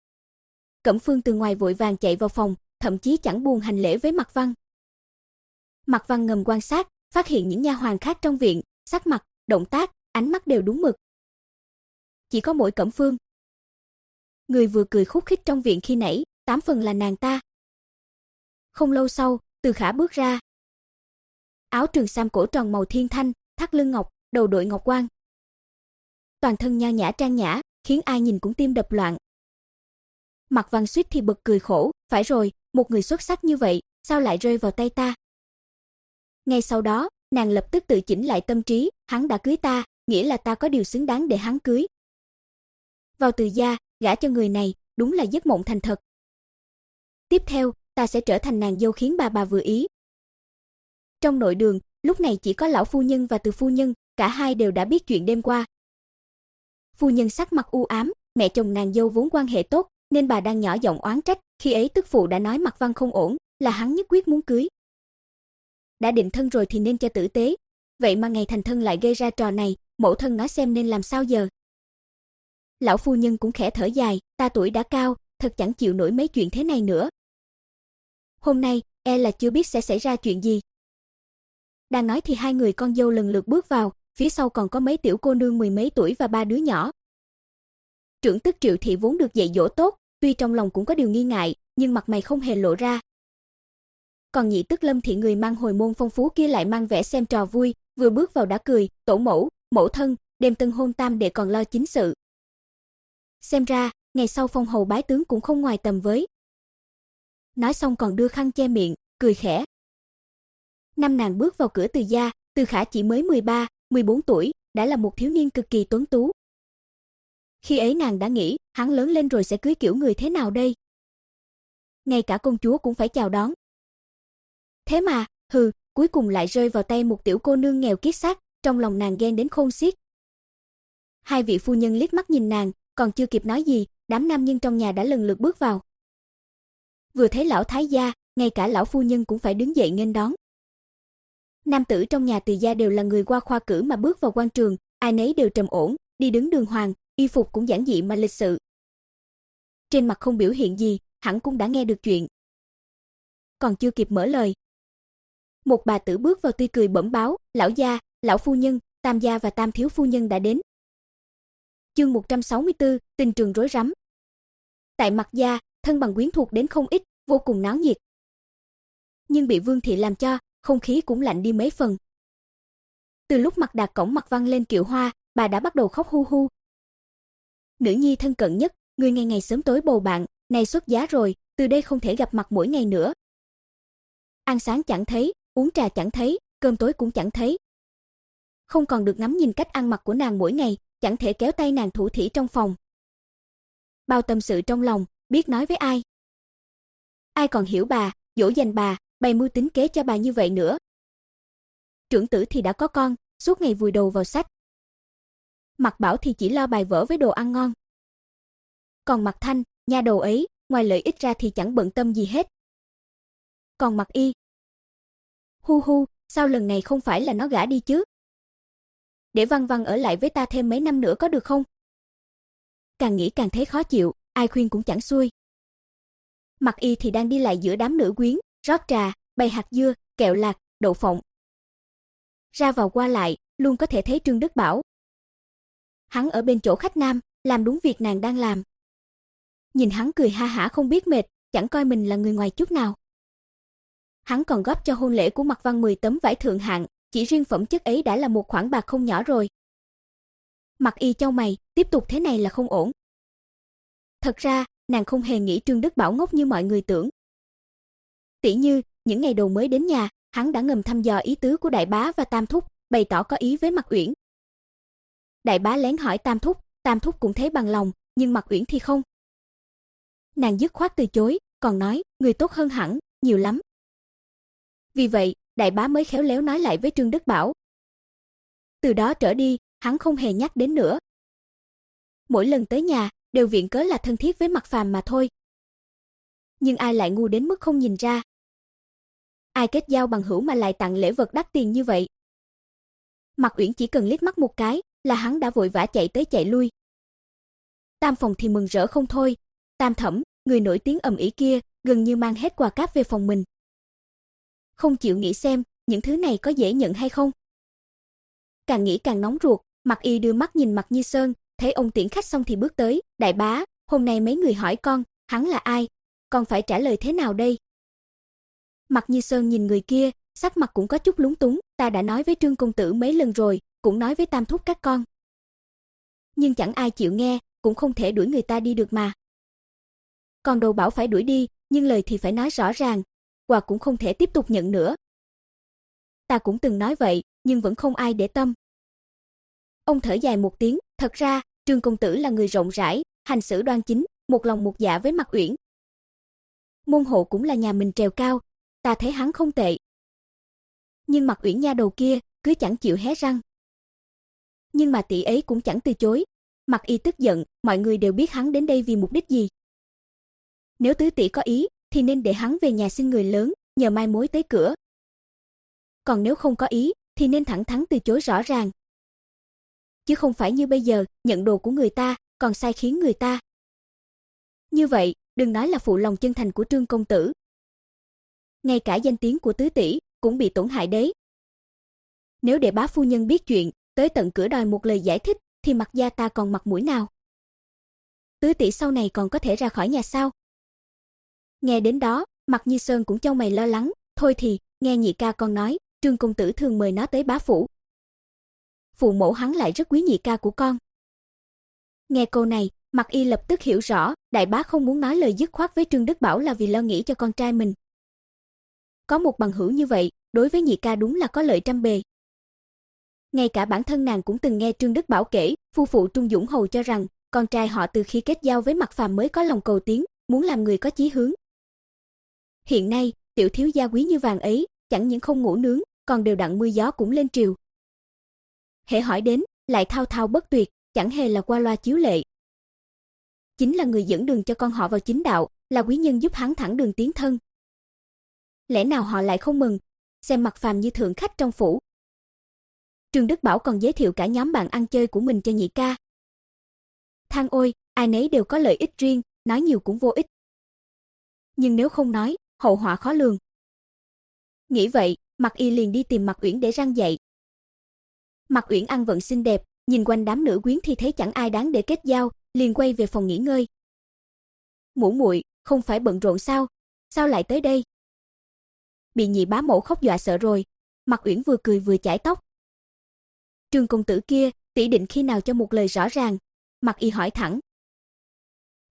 Cẩm Phương từ ngoài vội vàng chạy vào phòng, thậm chí chẳng buồn hành lễ với Mạc Văn. Mạc Văn ngầm quan sát, phát hiện những nha hoàn khác trong viện, sắc mặt, động tác, ánh mắt đều đúng mực. Chỉ có mỗi Cẩm Phương. Người vừa cười khúc khích trong viện khi nãy, tám phần là nàng ta. Không lâu sau, Từ Khả bước ra. Áo trường sam cổ tròn màu thiên thanh, thắt lưng ngọc, đầu đội ngọc quan. Toàn thân nho nhã trang nhã, khiến ai nhìn cũng tim đập loạn. Mạc Văn suýt thì bật cười khổ, phải rồi, một người xuất sắc như vậy, sao lại rơi vào tay ta? Ngay sau đó, nàng lập tức tự chỉnh lại tâm trí, hắn đã cưới ta, nghĩa là ta có điều xứng đáng để hắn cưới. Vào Từ gia, gả cho người này, đúng là giấc mộng thành thật. Tiếp theo, ta sẽ trở thành nàng dâu khiến bà bà vừa ý. Trong nội đường, lúc này chỉ có lão phu nhân và Từ phu nhân, cả hai đều đã biết chuyện đêm qua. Phu nhân sắc mặt u ám, mẹ chồng nàng dâu vốn quan hệ tốt, nên bà đang nhỏ giọng oán trách, khi ấy tức phụ đã nói Mạc Văn không ổn, là hắn nhất quyết muốn cưới. Đã định thân rồi thì nên cho tử tế, vậy mà ngày thành thân lại gây ra trò này, mẫu thân nói xem nên làm sao giờ. Lão phu nhân cũng khẽ thở dài, ta tuổi đã cao, thật chẳng chịu nổi mấy chuyện thế này nữa. Hôm nay, e là chưa biết sẽ xảy ra chuyện gì. Đang nói thì hai người con dâu lần lượt bước vào, phía sau còn có mấy tiểu cô nương mười mấy tuổi và ba đứa nhỏ. Trưởng tức Triệu thị vốn được dạy dỗ tốt, tuy trong lòng cũng có điều nghi ngại, nhưng mặt mày không hề lộ ra. Còn nhị tức Lâm thị người mang hồi môn phong phú kia lại mang vẻ xem trò vui, vừa bước vào đã cười, tổ mẫu, mẫu thân, đêm tân hôn tam đệ còn lo chính sự. Xem ra, ngày sau phong hầu bái tướng cũng không ngoài tầm với. Nói xong còn đưa khăn che miệng, cười khẽ. Năm nàng bước vào cửa Từ gia, Từ Khả chỉ mới mười ba, mười bốn tuổi, đã là một thiếu niên cực kỳ tuấn tú. Khi ấy nàng đã nghĩ, hắn lớn lên rồi sẽ cưới kiểu người thế nào đây? Ngay cả công chúa cũng phải chào đón. Thế mà, hừ, cuối cùng lại rơi vào tay một tiểu cô nương nghèo kiết xác, trong lòng nàng ghen đến khôn xiết. Hai vị phu nhân liếc mắt nhìn nàng, còn chưa kịp nói gì, đám nam nhân trong nhà đã lần lượt bước vào. Vừa thấy lão thái gia, ngay cả lão phu nhân cũng phải đứng dậy nghênh đón. Nam tử trong nhà Từ gia đều là người qua khoa cử mà bước vào quan trường, ai nấy đều trầm ổn, đi đứng đường hoàng, y phục cũng giản dị mà lịch sự. Trên mặt không biểu hiện gì, hẳn cũng đã nghe được chuyện. Còn chưa kịp mở lời, một bà tử bước vào tươi cười bẩm báo, lão gia, lão phu nhân, tam gia và tam thiếu phu nhân đã đến. Chương một trăm sáu mươi tư, tình trường rối rắm. Tại Mạc gia, thân bằng quyến thuộc đến không ít, vô cùng náo nhiệt. Nhưng bị Vương thị làm cho, không khí cũng lạnh đi mấy phần. Từ lúc Mạc Đạt cổng Mạc Văn lên kiệu hoa, bà đã bắt đầu khóc hu hu. Nữ nhi thân cận nhất, người ngày ngày sớm tối bầu bạn, này xuất giá rồi, từ đây không thể gặp mặt mỗi ngày nữa. Ăn sáng chẳng thấy, uống trà chẳng thấy, cơm tối cũng chẳng thấy. Không còn được ngắm nhìn cách ăn mặc của nàng mỗi ngày, chẳng thể kéo tay nàng thủ thỉ trong phòng. Bao tâm sự trong lòng, biết nói với ai. Ai còn hiểu bà, dỗ dành bà, bày mưu tính kế cho bà như vậy nữa. Trưởng tử thì đã có con, suốt ngày vùi đầu vào sách. Mạc Bảo thì chỉ lo bài vở với đồ ăn ngon. Còn Mạc Thanh, nha đầu ấy, ngoài lợi ích ra thì chẳng bận tâm gì hết. Còn Mạc Y, hu hu, sao lần này không phải là nó gả đi chứ? Để Văn Văn ở lại với ta thêm mấy năm nữa có được không? Càng nghĩ càng thấy khó chịu, ai khuyên cũng chẳng xuôi. Mạc Y thì đang đi lại giữa đám nữ quyến, rót trà, bày hạt dưa, kẹo lạc, đậu phộng. Ra vào qua lại, luôn có thể thấy Trương Đức Bảo. Hắn ở bên chỗ khách nam, làm đúng việc nàng đang làm. Nhìn hắn cười ha hả không biết mệt, chẳng coi mình là người ngoài chút nào. Hắn còn góp cho hôn lễ của Mạc Văn mười tấm vải thượng hạng, chỉ riêng phẩm chất ấy đã là một khoản bạc không nhỏ rồi. Mạc Y chau mày, tiếp tục thế này là không ổn. Thật ra, nàng không hề nghĩ Trương Đức Bảo ngốc như mọi người tưởng. Tỉ như, những ngày đầu mới đến nhà, hắn đã ngầm thăm dò ý tứ của đại bá và Tam thúc, bày tỏ có ý với Mạc Uyển. Đại bá lén hỏi Tam thúc, Tam thúc cũng thấy bằng lòng, nhưng Mạc Uyển thì không. Nàng dứt khoát từ chối, còn nói, người tốt hơn hẳn, nhiều lắm. Vì vậy, đại bá mới khéo léo nói lại với Trương Đức Bảo. Từ đó trở đi, hắn không hề nhắc đến nữa. Mỗi lần tới nhà, đều viện cớ là thân thiết với Mạc Phàm mà thôi. Nhưng ai lại ngu đến mức không nhìn ra. Ai kết giao bằng hữu mà lại tặng lễ vật đắt tiền như vậy. Mạc Uyển chỉ cần liếc mắt một cái, là hắn đã vội vã chạy tới chạy lui. Tam phòng thì mừng rỡ không thôi. Tam thẩm, người nổi tiếng ầm ĩ kia, gần như mang hết quà cáp về phòng mình. Không chịu nghĩ xem, những thứ này có dễ nhận hay không. Càng nghĩ càng nóng ruột, Mạc Y đưa mắt nhìn Mạc Như Sơn, thấy ông tiễn khách xong thì bước tới, đại bá, hôm nay mấy người hỏi con, hắn là ai, con phải trả lời thế nào đây? Mạc Như Sơn nhìn người kia, sắc mặt cũng có chút lúng túng, ta đã nói với Trương công tử mấy lần rồi, cũng nói với Tam thúc các con. Nhưng chẳng ai chịu nghe, cũng không thể đuổi người ta đi được mà. Còn đầu bảo phải đuổi đi, nhưng lời thì phải nói rõ ràng, quà cũng không thể tiếp tục nhận nữa. Ta cũng từng nói vậy, nhưng vẫn không ai để tâm. Ông thở dài một tiếng, thật ra, Trương công tử là người rộng rãi, hành xử đoan chính, một lòng một dạ với Mạc Uyển. Môn hộ cũng là nhà mình trèo cao, ta thấy hắn không tệ. Nhưng Mạc Uyển nha đầu kia, cứ chẳng chịu hé răng. Nhưng mà tỷ ấy cũng chẳng từ chối. Mạc Y tức giận, mọi người đều biết hắn đến đây vì mục đích gì. Nếu tứ tỷ có ý, thì nên để hắn về nhà xin người lớn, nhờ mai mối tới cửa. Còn nếu không có ý, thì nên thẳng thắn từ chối rõ ràng. Chứ không phải như bây giờ, nhận đồ của người ta, còn sai khiến người ta. Như vậy, đừng nói là phụ lòng chân thành của Trương công tử. Ngay cả danh tiếng của tứ tỷ cũng bị tổn hại đấy. Nếu để bá phu nhân biết chuyện, tới tận cửa đòi một lời giải thích, thì Mạc gia ta còn mặt mũi nào? Tứ tỷ sau này còn có thể ra khỏi nhà sao? Nghe đến đó, Mạc Như Sơn cũng chau mày lo lắng, thôi thì, nghe nhị ca con nói, Trương công tử thường mời nó tới bá phủ. Phụ mẫu hắn lại rất quý nhị ca của con. Nghe câu này, Mạc Y lập tức hiểu rõ, đại bá không muốn nói lời dứt khoát với Trương Đức Bảo là vì lo nghĩ cho con trai mình. Có một bằng hữu như vậy, đối với nhị ca đúng là có lợi trăm bề. Ngay cả bản thân nàng cũng từng nghe Trương Đức Bảo kể, phu phụ Trung Dũng Hầu cho rằng, con trai họ từ khi kết giao với Mạc Phàm mới có lòng cầu tiến, muốn làm người có chí hướng. Hiện nay, tiểu thiếu gia quý như vàng ấy, chẳng những không ngủ nướng, còn đều đặn mưa gió cũng lên triều. Hễ hỏi đến, lại thao thao bất tuyệt, chẳng hề là qua loa chiếu lệ. Chính là người dẫn đường cho con họ vào chính đạo, là quý nhân giúp hắn thẳng đường tiến thân. Lẽ nào họ lại không mừng, xem Mạc Phàm như thượng khách trong phủ. Trương Đức Bảo còn giới thiệu cả nhóm bạn ăn chơi của mình cho nhị ca. Than ôi, ai nấy đều có lợi ích riêng, nói nhiều cũng vô ích. Nhưng nếu không nói, hậu họa khó lường. Nghĩ vậy, Mạc Y liền đi tìm Mạc Uyển để răn dạy. Mạc Uyển ăn vận xinh đẹp, nhìn quanh đám nữ quyến thì thấy chẳng ai đáng để kết giao, liền quay về phòng nghỉ ngơi. Muội muội, không phải bận rộn sao? Sao lại tới đây? Bị nhị bá mẫu khóc dọa sợ rồi. Mạc Uyển vừa cười vừa chải tóc. Trương công tử kia, tỷ định khi nào cho một lời rõ ràng? Mạc Y hỏi thẳng.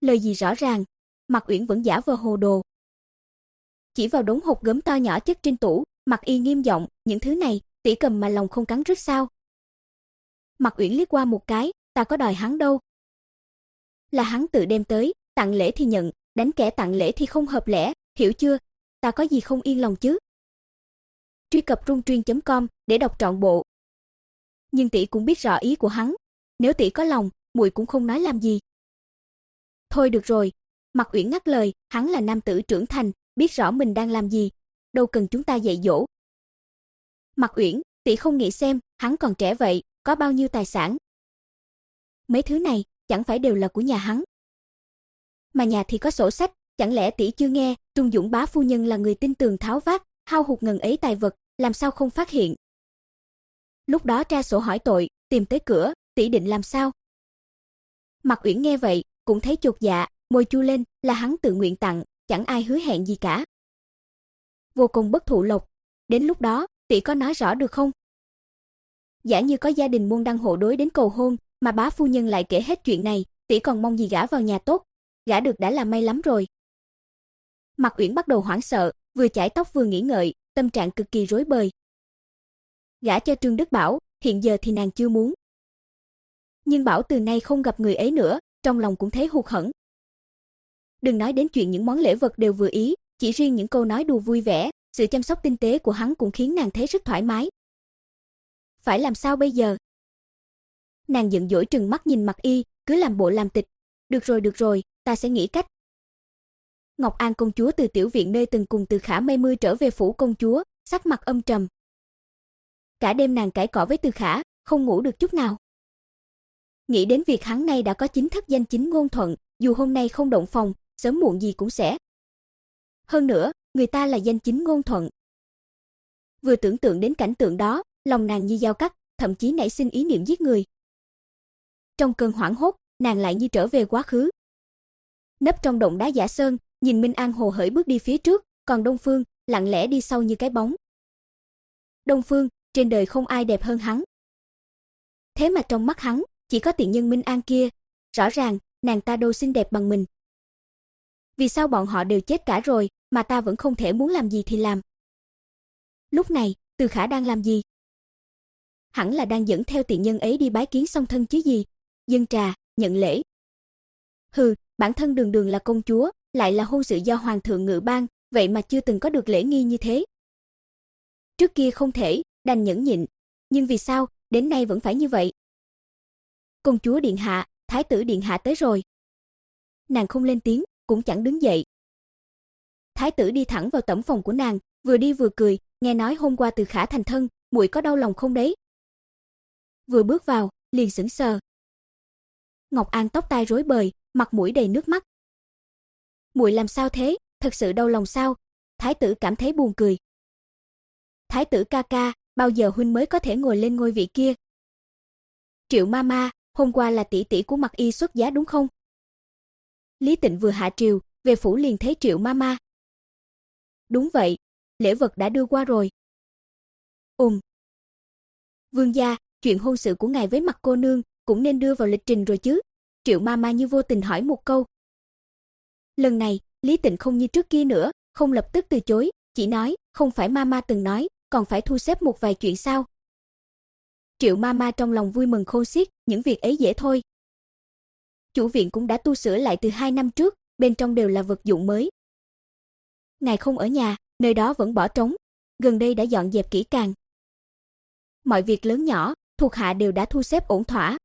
Lời gì rõ ràng, Mạc Uyển vẫn giả vờ hồ đồ. Chỉ vào đống hộp gấm to nhỏ chất trên tủ, Mạc Y nghiêm giọng, những thứ này, tỷ cầm mà lòng không cắn rứt sao? Mạc Uyển liếc qua một cái, ta có đòi hắn đâu. Là hắn tự đem tới, tặng lễ thì nhận, đánh kẻ tặng lễ thì không hợp lẽ, hiểu chưa? Ta có gì không yên lòng chứ? Truy cập rungtuyên chấm com để đọc trọn bộ. Nhưng tỷ cũng biết rõ ý của hắn, nếu tỷ có lòng, muội cũng không nói làm gì. Thôi được rồi, Mạc Uyển ngắt lời, hắn là nam tử trưởng thành, biết rõ mình đang làm gì, đâu cần chúng ta dạy dỗ. Mạc Uyển, tỷ không nghĩ xem, hắn còn trẻ vậy, có bao nhiêu tài sản? Mấy thứ này chẳng phải đều là của nhà hắn. Mà nhà thì có sổ sách, chẳng lẽ tỷ chưa nghe, Trung Dũng bá phu nhân là người tin tường tháo vát, hao hụt ngần ấy tài vật, làm sao không phát hiện? Lúc đó tra sổ hỏi tội, tìm tới cửa, tỷ định làm sao? Mạc Uyển nghe vậy, cũng thấy chột dạ, môi chu lên, là hắn tự nguyện tặng, chẳng ai hứa hẹn gì cả. Vô cùng bất thụ lộc, đến lúc đó, tỷ có nói rõ được không? Giả như có gia đình môn đăng hộ đối đến cầu hôn, mà bá phu nhân lại kể hết chuyện này, tỷ còn mong gì gả vào nhà tốt, gả được đã là may lắm rồi. Mạc Uyển bắt đầu hoảng sợ, vừa chải tóc vừa nghĩ ngợi, tâm trạng cực kỳ rối bời. Gả cho Trương Đức Bảo, hiện giờ thì nàng chưa muốn. Nhưng Bảo từ nay không gặp người ấy nữa, trong lòng cũng thấy hụt hẫng. Đừng nói đến chuyện những món lễ vật đều vừa ý, chỉ riêng những câu nói đùa vui vẻ, sự chăm sóc tinh tế của hắn cũng khiến nàng thấy rất thoải mái. Phải làm sao bây giờ? Nàng giận dỗi trừng mắt nhìn Mạc Y, cứ làm bộ làm tịch. Được rồi được rồi, ta sẽ nghĩ cách. Ngọc An công chúa từ tiểu viện nơi từng cùng Từ Khả mây mưa trở về phủ công chúa, sắc mặt âm trầm. Cả đêm nàng cãi cọ với Từ Khả, không ngủ được chút nào. Nghĩ đến việc hắn nay đã có chính thức danh chính ngôn thuận, dù hôm nay không động phòng, sớm muộn gì cũng sẽ. Hơn nữa, người ta là danh chính ngôn thuận. Vừa tưởng tượng đến cảnh tượng đó, lòng nàng như dao cắt, thậm chí nảy sinh ý niệm giết người. Trong cơn hoảng hốt, nàng lại như trở về quá khứ. Nấp trong động đá Giả Sơn, nhìn Minh An hồ hởi bước đi phía trước, còn Đông Phương lặng lẽ đi sau như cái bóng. Đông Phương, trên đời không ai đẹp hơn hắn. Thế mà trong mắt hắn, chỉ có tiện nhân Minh An kia, rõ ràng nàng ta đâu xinh đẹp bằng mình. Vì sao bọn họ đều chết cả rồi, mà ta vẫn không thể muốn làm gì thì làm? Lúc này, Từ Khả đang làm gì? Hẳn là đang dẫn theo tiện nhân ấy đi bái kiến song thân chứ gì, dâng trà, nhận lễ. Hừ, bản thân đường đường là công chúa, lại là hôn sự do hoàng thượng ngự ban, vậy mà chưa từng có được lễ nghi như thế. Trước kia không thể, đành nhẫn nhịn, nhưng vì sao, đến nay vẫn phải như vậy? Công chúa điện hạ, thái tử điện hạ tới rồi. Nàng không lên tiếng, cũng chẳng đứng dậy. Thái tử đi thẳng vào tẩm phòng của nàng, vừa đi vừa cười, nghe nói hôm qua Từ Khả thành thân, muội có đau lòng không đấy? Vừa bước vào, liền sững sờ. Ngọc An tóc tai rối bời, mặt mũi đầy nước mắt. Muội làm sao thế, thật sự đau lòng sao? Thái tử cảm thấy buồn cười. Thái tử ca ca, bao giờ huynh mới có thể ngồi lên ngôi vị kia? Triệu mama, hôm qua là tỷ tỷ của Mạc Y xuất giá đúng không? Lý Tịnh vừa hạ triều, về phủ liền thấy Triệu mama. Đúng vậy, lễ vật đã đưa qua rồi. Ừm. Vương gia, chuyện hôn sự của ngài với Mạc cô nương cũng nên đưa vào lịch trình rồi chứ? Triệu mama như vô tình hỏi một câu. Lần này, Lý Tịnh không như trước kia nữa, không lập tức từ chối, chỉ nói, không phải mama từng nói, còn phải thu xếp một vài chuyện sao? Triệu mama trong lòng vui mừng khôn xiết, những việc ấy dễ thôi. Chủ viện cũng đã tu sửa lại từ hai năm trước, bên trong đều là vật dụng mới. Ngài không ở nhà, nơi đó vẫn bỏ trống, gần đây đã dọn dẹp kỹ càng. Mọi việc lớn nhỏ, thuộc hạ đều đã thu xếp ổn thỏa.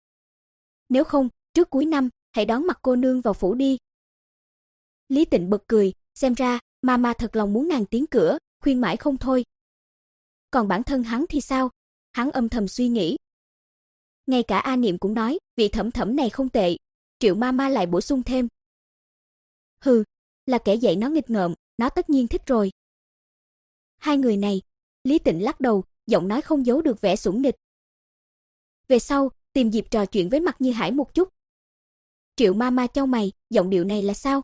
Nếu không, trước cuối năm, hãy đón Mạc cô nương vào phủ đi. Lý Tịnh bật cười, xem ra, mama thật lòng muốn nàng tiến cửa, khuyên mãi không thôi. Còn bản thân hắn thì sao? Hắn âm thầm suy nghĩ. Ngay cả A Niệm cũng nói, vị thẩm thẩm này không tệ. Triệu mama lại bổ sung thêm. Hừ, là kẻ dạy nó nghịch ngợm, nó tất nhiên thích rồi. Hai người này, Lý Tịnh lắc đầu, giọng nói không giấu được vẻ sủng nịch. Về sau, tìm dịp trò chuyện với Mạc Như Hải một chút. Triệu mama chau mày, giọng điệu này là sao?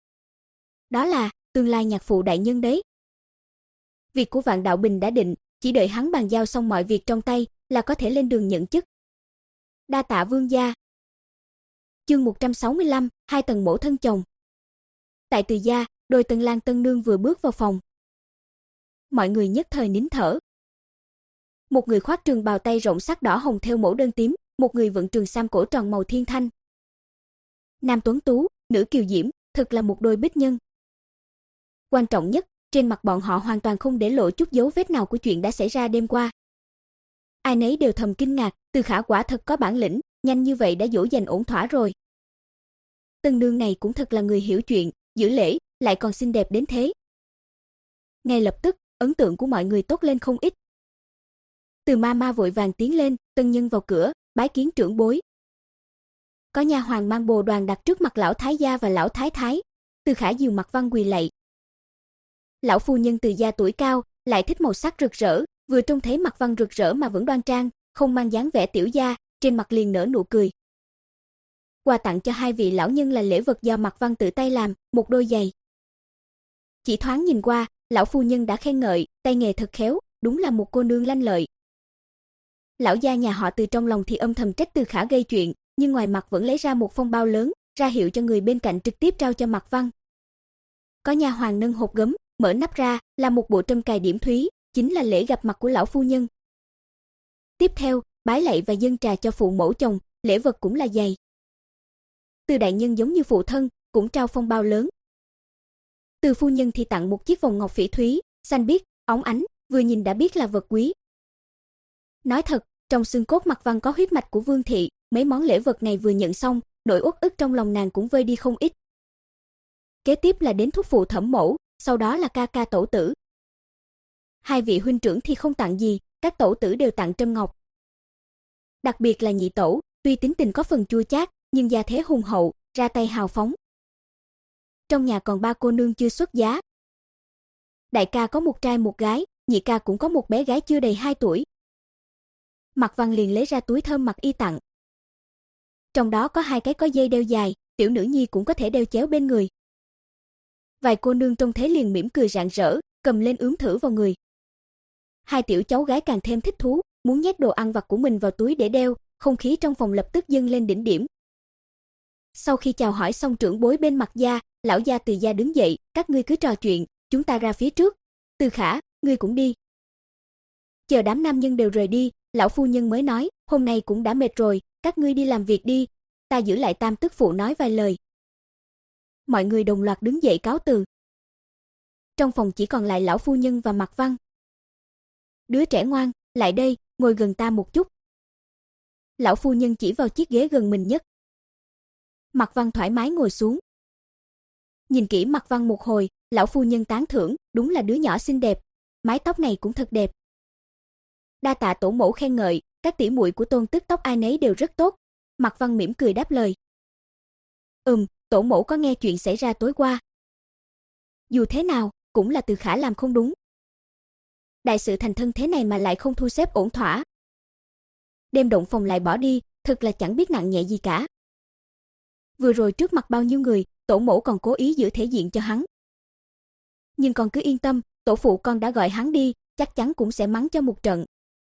Đó là, tương lai nhạc phụ đại nhân đấy. Việc của Vạn Đạo Bình đã định, chỉ đợi hắn bàn giao xong mọi việc trong tay là có thể lên đường nhận chức. Đa tạ vương gia. Chương một trăm sáu mươi lăm, hai tầng mổ thân chồng. Tại Từ gia, đôi Tân Lang Tân nương vừa bước vào phòng. Mọi người nhất thời nín thở. Một người khoác trường bào tay rộng sắc đỏ hồng theo mẫu đơn tím, một người vận trường sam cổ tròn màu thiên thanh. Nam tuấn tú, nữ kiều diễm, thực là một đôi bích nhân. Quan trọng nhất, trên mặt bọn họ hoàn toàn không để lộ chút dấu vết nào của chuyện đã xảy ra đêm qua. Ai nấy đều thầm kinh ngạc, Từ Khả quả thật có bản lĩnh, nhanh như vậy đã dỗ dành ổn thỏa rồi. Tân nương này cũng thật là người hiểu chuyện, giữ lễ, lại còn xinh đẹp đến thế. Ngay lập tức, ấn tượng của mọi người tốt lên không ít. Từ ma ma vội vàng tiến lên, tân nhân vào cửa, bái kiến trưởng bối. Có nha hoàn mang bồ đoàn đặt trước mặt lão thái gia và lão thái thái. Từ Khả dìu Mạc Văn quỳ lạy. Lão phu nhân Từ gia tuổi cao, lại thích màu sắc rực rỡ, vừa trông thấy Mạc Văn rực rỡ mà vẫn đoan trang, không mang dáng vẻ tiểu gia, trên mặt liền nở nụ cười. Quà tặng cho hai vị lão nhân là lễ vật do Mạc Văn tự tay làm, một đôi giày. Chỉ thoáng nhìn qua, lão phu nhân đã khen ngợi, tay nghề thật khéo, đúng là một cô nương lanh lợi. Lão gia nhà họ Từ trong lòng thì âm thầm trách Từ Khả gây chuyện, nhưng ngoài mặt vẫn lấy ra một phong bao lớn, ra hiệu cho người bên cạnh trực tiếp trao cho Mạc Văn. Có nha hoàn nâng hộp gấm, mở nắp ra, là một bộ trâm cài điểm thúy, chính là lễ gặp mặt của lão phu nhân. Tiếp theo, bái lạy và dâng trà cho phụ mẫu chồng, lễ vật cũng là giày. Từ đại nhân giống như phụ thân, cũng trao phong bao lớn. Từ phu nhân thì tặng một chiếc vòng ngọc phỉ thúy, xanh biếc, óng ánh, vừa nhìn đã biết là vật quý. Nói thật, trong xương cốt Mạc Văn có huyết mạch của Vương thị, mấy món lễ vật này vừa nhận xong, nỗi uất ức trong lòng nàng cũng vơi đi không ít. Kế tiếp là đến thúc phụ thẩm mẫu, sau đó là ca ca tẩu tử. Hai vị huynh trưởng thì không tặng gì, các tẩu tử đều tặng trâm ngọc. Đặc biệt là nhị tẩu, tuy tính tình có phần chua chát, nhưng gia thế hùng hậu, ra tay hào phóng. Trong nhà còn ba cô nương chưa xuất giá. Đại ca có một trai một gái, nhị ca cũng có một bé gái chưa đầy hai tuổi. Mạc Văn liền lấy ra túi thơm mặc y tặng. Trong đó có hai cái có dây đeo dài, tiểu nữ nhi cũng có thể đeo chéo bên người. Vài cô nương trông thấy liền mỉm cười rạng rỡ, cầm lên ướm thử vào người. Hai tiểu cháu gái càng thêm thích thú, muốn nhét đồ ăn vặt của mình vào túi để đeo, không khí trong phòng lập tức dâng lên đỉnh điểm. Sau khi chào hỏi xong trưởng bối bên Mạc gia, lão gia Từ gia đứng dậy, các ngươi cứ trò chuyện, chúng ta ra phía trước. Từ Khả, ngươi cũng đi. Chờ đám nam nhân đều rời đi, lão phu nhân mới nói, hôm nay cũng đã mệt rồi, các ngươi đi làm việc đi, ta giữ lại tam tức phụ nói vài lời. Mọi người đồng loạt đứng dậy cáo từ. Trong phòng chỉ còn lại lão phu nhân và Mạc Văn. Đứa trẻ ngoan, lại đây, ngồi gần ta một chút. Lão phu nhân chỉ vào chiếc ghế gần mình nhất. Mạc Văn thoải mái ngồi xuống. Nhìn kỹ Mạc Văn một hồi, lão phu nhân tán thưởng, đúng là đứa nhỏ xinh đẹp, mái tóc này cũng thật đẹp. Đa tạ tổ mẫu khen ngợi, các tỷ muội của Tôn Tức tóc ai nấy đều rất tốt. Mạc Văn mỉm cười đáp lời. Ừm, tổ mẫu có nghe chuyện xảy ra tối qua. Dù thế nào, cũng là Từ Khả làm không đúng. Đại sự thành thân thế này mà lại không thu xếp ổn thỏa. Đêm động phòng lại bỏ đi, thật là chẳng biết nặng nhẹ gì cả. Vừa rồi trước mặt bao nhiêu người, tổ mẫu còn cố ý giữ thể diện cho hắn. Nhưng con cứ yên tâm, tổ phụ con đã gọi hắn đi, chắc chắn cũng sẽ mắng cho một trận.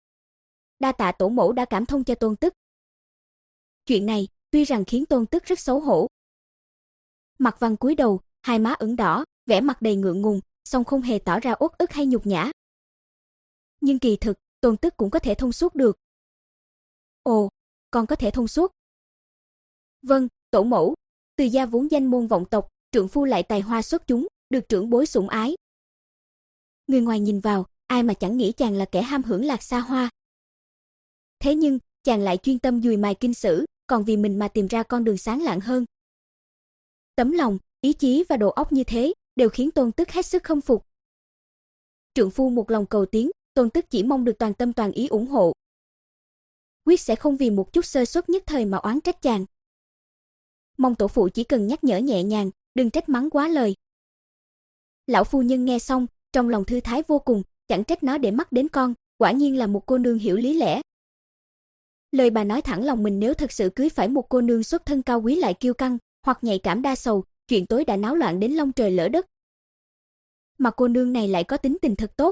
Đa tạ tổ mẫu đã cảm thông cho Tôn Tức. Chuyện này, tuy rằng khiến Tôn Tức rất xấu hổ. Mạc Văn cúi đầu, hai má ửng đỏ, vẻ mặt đầy ngượng ngùng, song không hề tỏ ra uất ức hay nhục nhã. Nhưng kỳ thực, Tôn Tức cũng có thể thông suốt được. Ồ, con có thể thông suốt? Vâng, tổ mẫu. Từ gia vốn danh môn vọng tộc, trượng phu lại tài hoa xuất chúng, được trưởng bối sủng ái. Người ngoài nhìn vào, ai mà chẳng nghĩ chàng là kẻ ham hưởng lạc xa hoa. Thế nhưng, chàng lại chuyên tâm dùi mài kinh sử, còn vì mình mà tìm ra con đường sáng lạng hơn. Tấm lòng, ý chí và đầu óc như thế, đều khiến Tôn Tức hết sức khâm phục. Trượng phu một lòng cầu tiến, Tôn Tức chỉ mong được toàn tâm toàn ý ủng hộ. Quyết sẽ không vì một chút sơ suất nhất thời mà oán trách chàng. Mong tổ phụ chỉ cần nhắc nhở nhẹ nhàng, đừng trách mắng quá lời. Lão phu nhân nghe xong, trong lòng thư thái vô cùng, chẳng trách nó để mắt đến con, quả nhiên là một cô nương hiểu lý lẽ. Lời bà nói thẳng lòng mình, nếu thật sự cưới phải một cô nương xuất thân cao quý lại kiêu căng, hoặc nhạy cảm đa sầu, chuyện tối đã náo loạn đến long trời lỡ đất. Mà cô nương này lại có tính tình thật tốt.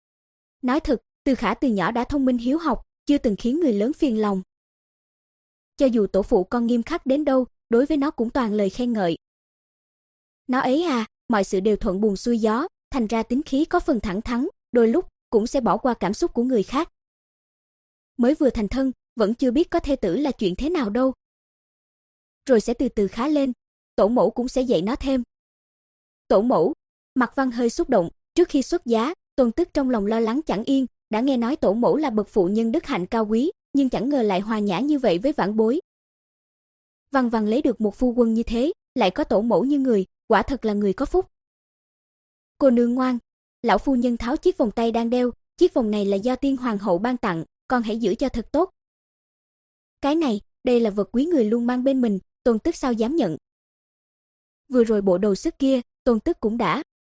Nói thật, Từ Khả từ nhỏ đã thông minh hiếu học, chưa từng khiến người lớn phiền lòng. cho dù tổ phụ con nghiêm khắc đến đâu, đối với nó cũng toàn lời khen ngợi. Nó ấy à, mọi sự đều thuận buồm xuôi gió, thành ra tính khí có phần thẳng thắn, đôi lúc cũng sẽ bỏ qua cảm xúc của người khác. Mới vừa thành thân, vẫn chưa biết có thê tử là chuyện thế nào đâu. Rồi sẽ từ từ khá lên, tổ mẫu cũng sẽ dạy nó thêm. Tổ mẫu, Mạc Văn hơi xúc động, trước khi xuất giá, Tôn Tức trong lòng lo lắng chẳng yên, đã nghe nói tổ mẫu là bậc phụ nhân đức hạnh cao quý, nhưng chẳng ngờ lại hòa nhã như vậy với vãn bối. Văn Văn lấy được một phu quân như thế, lại có tổ mẫu như người, quả thật là người có phúc. Cô nương ngoan, lão phu nhân tháo chiếc vòng tay đang đeo, chiếc vòng này là do tiên hoàng hậu ban tặng, con hãy giữ cho thật tốt. Cái này, đây là vật quý người luôn mang bên mình, Tôn Tức sao dám nhận. Vừa rồi bộ đầu sức kia, Tôn Tức cũng đã.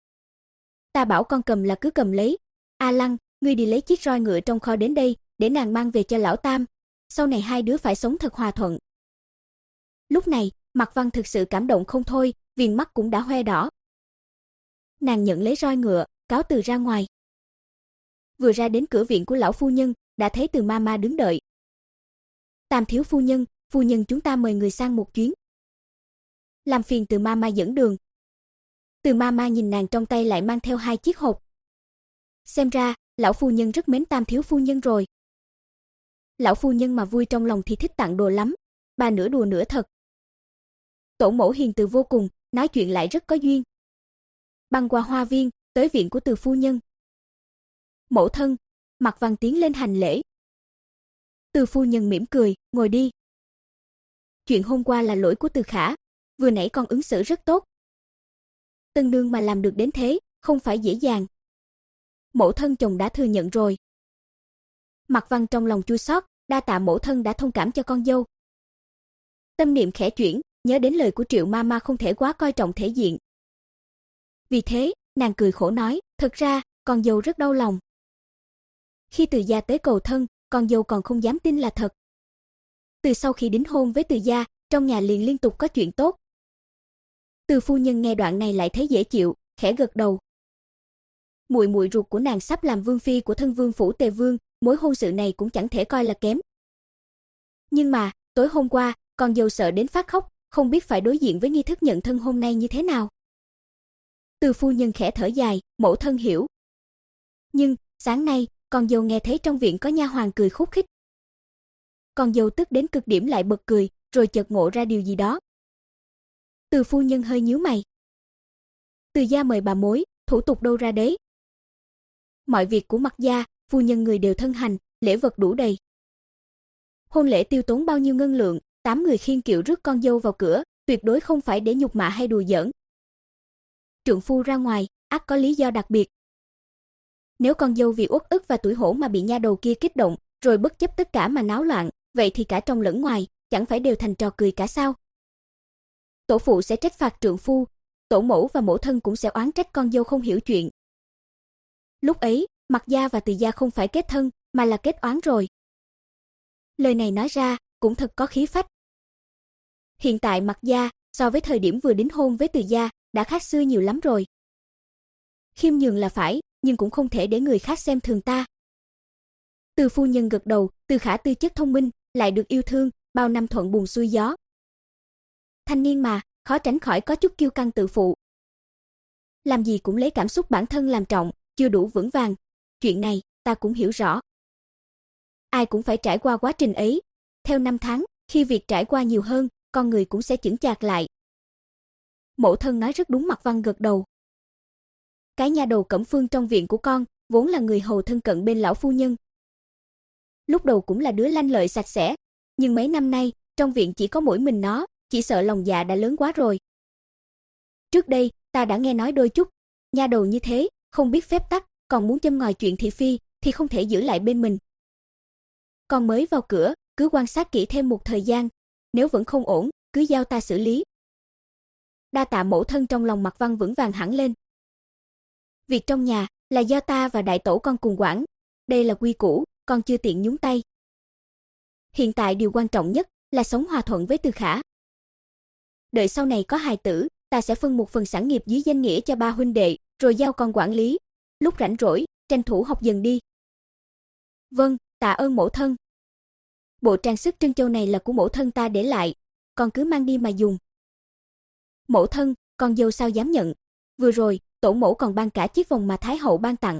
Ta bảo con cầm là cứ cầm lấy. A Lăng, ngươi đi lấy chiếc roi ngựa trong kho đến đây, để nàng mang về cho lão tam. Sau này hai đứa phải sống thật hòa thuận. Lúc này, Mạc Văn thực sự cảm động không thôi, viền mắt cũng đã hoe đỏ. Nàng nhận lấy roi ngựa, cáo từ ra ngoài. Vừa ra đến cửa viện của lão phu nhân, đã thấy Từ Mama đứng đợi. Tam thiếu phu nhân, phu nhân chúng ta mời người sang một chuyến. Làm phiền Từ Mama dẫn đường. Từ Mama nhìn nàng trong tay lại mang theo hai chiếc hộp. Xem ra, lão phu nhân rất mến Tam thiếu phu nhân rồi. Lão phu nhân mà vui trong lòng thì thích tặng đồ lắm, bà nửa đùa nửa thật. Tổ mẫu hiền từ vô cùng, nói chuyện lại rất có duyên. Băng qua hoa viên, tới viện của Từ phu nhân. Mẫu thân, Mạc Văn tiến lên hành lễ. Từ phu nhân mỉm cười, ngồi đi. Chuyện hôm qua là lỗi của Từ Khả, vừa nãy con ứng xử rất tốt. Tân nương mà làm được đến thế, không phải dễ dàng. Mẫu thân chồng đã thừa nhận rồi. Mạc Văn trong lòng chua xót, đa tạ mẫu thân đã thông cảm cho con dâu. Tâm niệm khẽ chuyển, nhớ đến lời của Triệu Mama không thể quá coi trọng thể diện. Vì thế, nàng cười khổ nói, thật ra, con dâu rất đau lòng. Khi Từ gia tới cầu thân, con dâu còn không dám tin là thật. Từ sau khi đính hôn với Từ gia, trong nhà liền liên tục có chuyện tốt. Từ phu nhân nghe đoạn này lại thấy dễ chịu, khẽ gật đầu. Muội muội ruột của nàng sắp làm vương phi của thân vương phủ Tề Vương, mối hôn sự này cũng chẳng thể coi là kém. Nhưng mà, tối hôm qua, con dâu sợ đến phát khóc, không biết phải đối diện với nghi thức nhận thân hôm nay như thế nào. Từ phu nhân khẽ thở dài, mẫu thân hiểu. Nhưng, sáng nay, con dâu nghe thấy trong viện có nha hoàn cười khúc khích. Con dâu tức đến cực điểm lại bật cười, rồi chợt ngộ ra điều gì đó. Từ phu nhân hơi nhíu mày. Từ gia mời bà mối, thủ tục đâu ra đấy? Mọi việc của Mạc gia, phu nhân người đều thân hành, lễ vật đủ đầy. Hôn lễ tiêu tốn bao nhiêu ngân lượng, tám người khiêng kiệu rước con dâu vào cửa, tuyệt đối không phải để nhục mạ hay đùa giỡn. Trượng phu ra ngoài, ắt có lý do đặc biệt. Nếu con dâu vì uất ức và tủi hổ mà bị nha đầu kia kích động, rồi bất chấp tất cả mà náo loạn, vậy thì cả trong lẫn ngoài, chẳng phải đều thành trò cười cả sao? Tổ phụ sẽ trách phạt trượng phu, tổ mẫu và mẫu thân cũng sẽ oán trách con dâu không hiểu chuyện. Lúc ấy, Mạc gia và Từ gia không phải kết thân, mà là kết oán rồi. Lời này nói ra, cũng thật có khí phách. Hiện tại Mạc gia, so với thời điểm vừa đính hôn với Từ gia, đã khác xưa nhiều lắm rồi. Khiêm nhường là phải, nhưng cũng không thể để người khác xem thường ta. Từ phu nhân gật đầu, Từ Khả tư chất thông minh, lại được yêu thương, bao năm thuận buồm xuôi gió. Thanh niên mà, khó tránh khỏi có chút kiêu căng tự phụ. Làm gì cũng lấy cảm xúc bản thân làm trọng, chưa đủ vững vàng. Chuyện này, ta cũng hiểu rõ. Ai cũng phải trải qua quá trình ấy. Theo năm tháng, khi việc trải qua nhiều hơn, con người cũng sẽ chững chạc lại. Mẫu thân nói rất đúng. Mạc Văn gật đầu. Cái nha đầu Cẩm Phương trong viện của con, vốn là người hầu thân cận bên lão phu nhân. Lúc đầu cũng là đứa lanh lợi sạch sẽ, nhưng mấy năm nay, trong viện chỉ có mỗi mình nó, chỉ sợ lòng dạ đã lớn quá rồi. Trước đây, ta đã nghe nói đôi chút, nha đầu như thế, không biết phép tắc, còn muốn châm ngòi chuyện thị phi, thì không thể giữ lại bên mình. Con mới vào cửa, cứ quan sát kỹ thêm một thời gian, nếu vẫn không ổn, cứ giao ta xử lý. Đa tạ mẫu thân. Trong lòng Mạc Văn vững vàng hẳn lên. Việc trong nhà là do ta và đại tổ con cùng quản, đây là quy củ, con chưa tiện nhúng tay. Hiện tại điều quan trọng nhất là sống hòa thuận với Từ Khả. Đợi sau này có hài tử, ta sẽ phân một phần sản nghiệp dưới danh nghĩa cho ba huynh đệ, rồi giao con quản lý. Lúc rảnh rỗi, tranh thủ học dần đi. Vâng, tạ ơn mẫu thân. bộ trang sức trân châu này là của mẫu thân ta để lại, con cứ mang đi mà dùng. Mẫu thân, con dâu sao dám nhận, vừa rồi, tổ mẫu còn ban cả chiếc vòng mà Thái hậu ban tặng.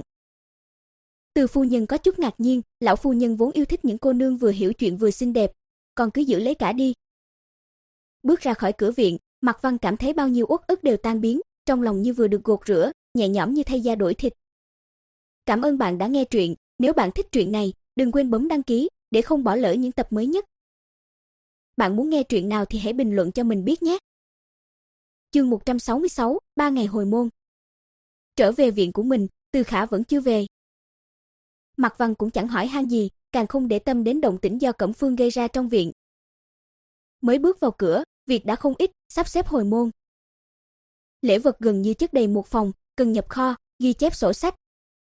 Từ phu nhân có chút ngạc nhiên, lão phu nhân vốn yêu thích những cô nương vừa hiểu chuyện vừa xinh đẹp, con cứ giữ lấy cả đi. Bước ra khỏi cửa viện, Mạc Văn cảm thấy bao nhiêu uất ức đều tan biến, trong lòng như vừa được gột rửa, nhẹ nhõm như thay da đổi thịt. Cảm ơn bạn đã nghe truyện, nếu bạn thích truyện này, đừng quên bấm đăng ký để không bỏ lỡ những tập mới nhất. Bạn muốn nghe truyện nào thì hãy bình luận cho mình biết nhé. Chương một trăm sáu mươi sáu, ba ngày hồi môn. Trở về viện của mình, Từ Khả vẫn chưa về. Mạc Văn cũng chẳng hỏi han gì, càng không để tâm đến động tĩnh do Cẩm Phương gây ra trong viện. Mới bước vào cửa, việc đã không ít, sắp xếp hồi môn. Lễ vật gần như chất đầy một phòng, cần nhập kho, ghi chép sổ sách.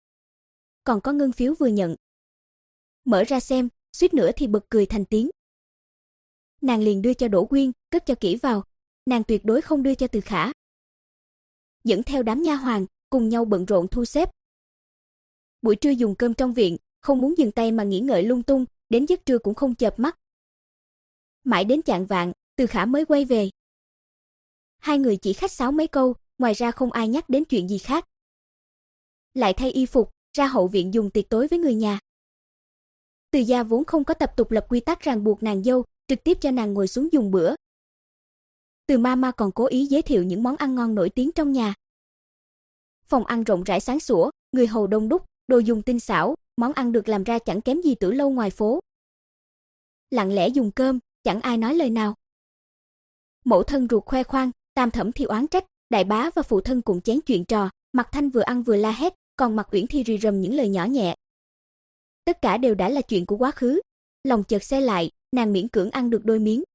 Còn có ngân phiếu vừa nhận. Mở ra xem, suýt nữa thì bật cười thành tiếng. Nàng liền đưa cho Đỗ Quyên, cất cho kỹ vào, nàng tuyệt đối không đưa cho Từ Khả. Dẫn theo đám nha hoàn, cùng nhau bận rộn thu xếp. Buổi trưa dùng cơm trong viện, không muốn dừng tay mà nghĩ ngợi lung tung, đến giấc trưa cũng không chợp mắt. Mãi đến chạng vạng, Từ Khả mới quay về. Hai người chỉ khách sáo mấy câu, ngoài ra không ai nhắc đến chuyện gì khác. Lại thay y phục, ra hậu viện dùng tiệc tối với người nhà. Từ gia vốn không có tập tục lập quy tắc ràng buộc nàng dâu, trực tiếp cho nàng ngồi xuống dùng bữa. Từ mama còn cố ý giới thiệu những món ăn ngon nổi tiếng trong nhà. Phòng ăn rộng rãi sáng sủa, người hầu đông đúc, đồ dùng tinh xảo, món ăn được làm ra chẳng kém gì tử lâu ngoài phố. Lặng lẽ dùng cơm, chẳng ai nói lời nào. Mẫu thân ruột khoe khoang, tam thẩm thì oán trách, đại bá và phụ thân cùng chén chuyện trò, Mạc Thanh vừa ăn vừa la hét, còn Mạc Uyển thì rì rầm những lời nhỏ nhẹ. Tất cả đều đã là chuyện của quá khứ, lòng chợt xe lại, nàng miễn cưỡng ăn được đôi miếng.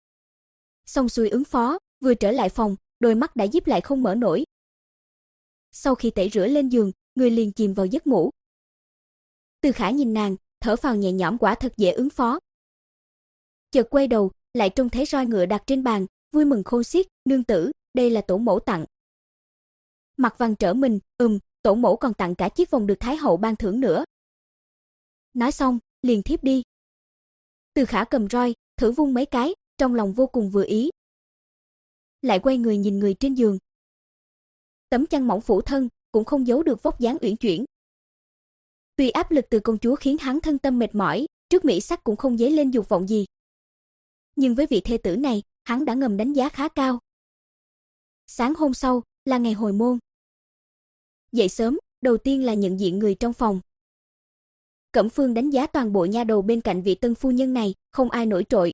Xong xuôi ứng phó, vừa trở lại phòng, đôi mắt đã díp lại không mở nổi. Sau khi tẩy rửa lên giường, người liền chìm vào giấc ngủ. Từ Khả nhìn nàng, thở phào nhẹ nhõm, quả thật dễ ứng phó. Chợt quay đầu, lại trông thấy roi ngựa đặt trên bàn, vui mừng khôn xiết, nương tử, đây là tổ mẫu tặng. Mạc Văn trở mình, ừm, tổ mẫu còn tặng cả chiếc vòng được Thái hậu ban thưởng nữa. Nói xong, liền thiếp đi. Từ Khả cầm roi, thử vung mấy cái, trong lòng vô cùng vừa ý. Lại quay người nhìn người trên giường. Tấm chăn mỏng phủ thân, cũng không giấu được vóc dáng uyển chuyển. Tuy áp lực từ công chúa khiến hắn thân tâm mệt mỏi, trước mỹ sắc cũng không dấy lên dục vọng gì. Nhưng với vị thê tử này, hắn đã ngầm đánh giá khá cao. Sáng hôm sau, là ngày hồi môn. Dậy sớm, đầu tiên là nhận diện người trong phòng. Cẩm Phương đánh giá toàn bộ nha đầu bên cạnh vị tân phu nhân này, không ai nổi trội.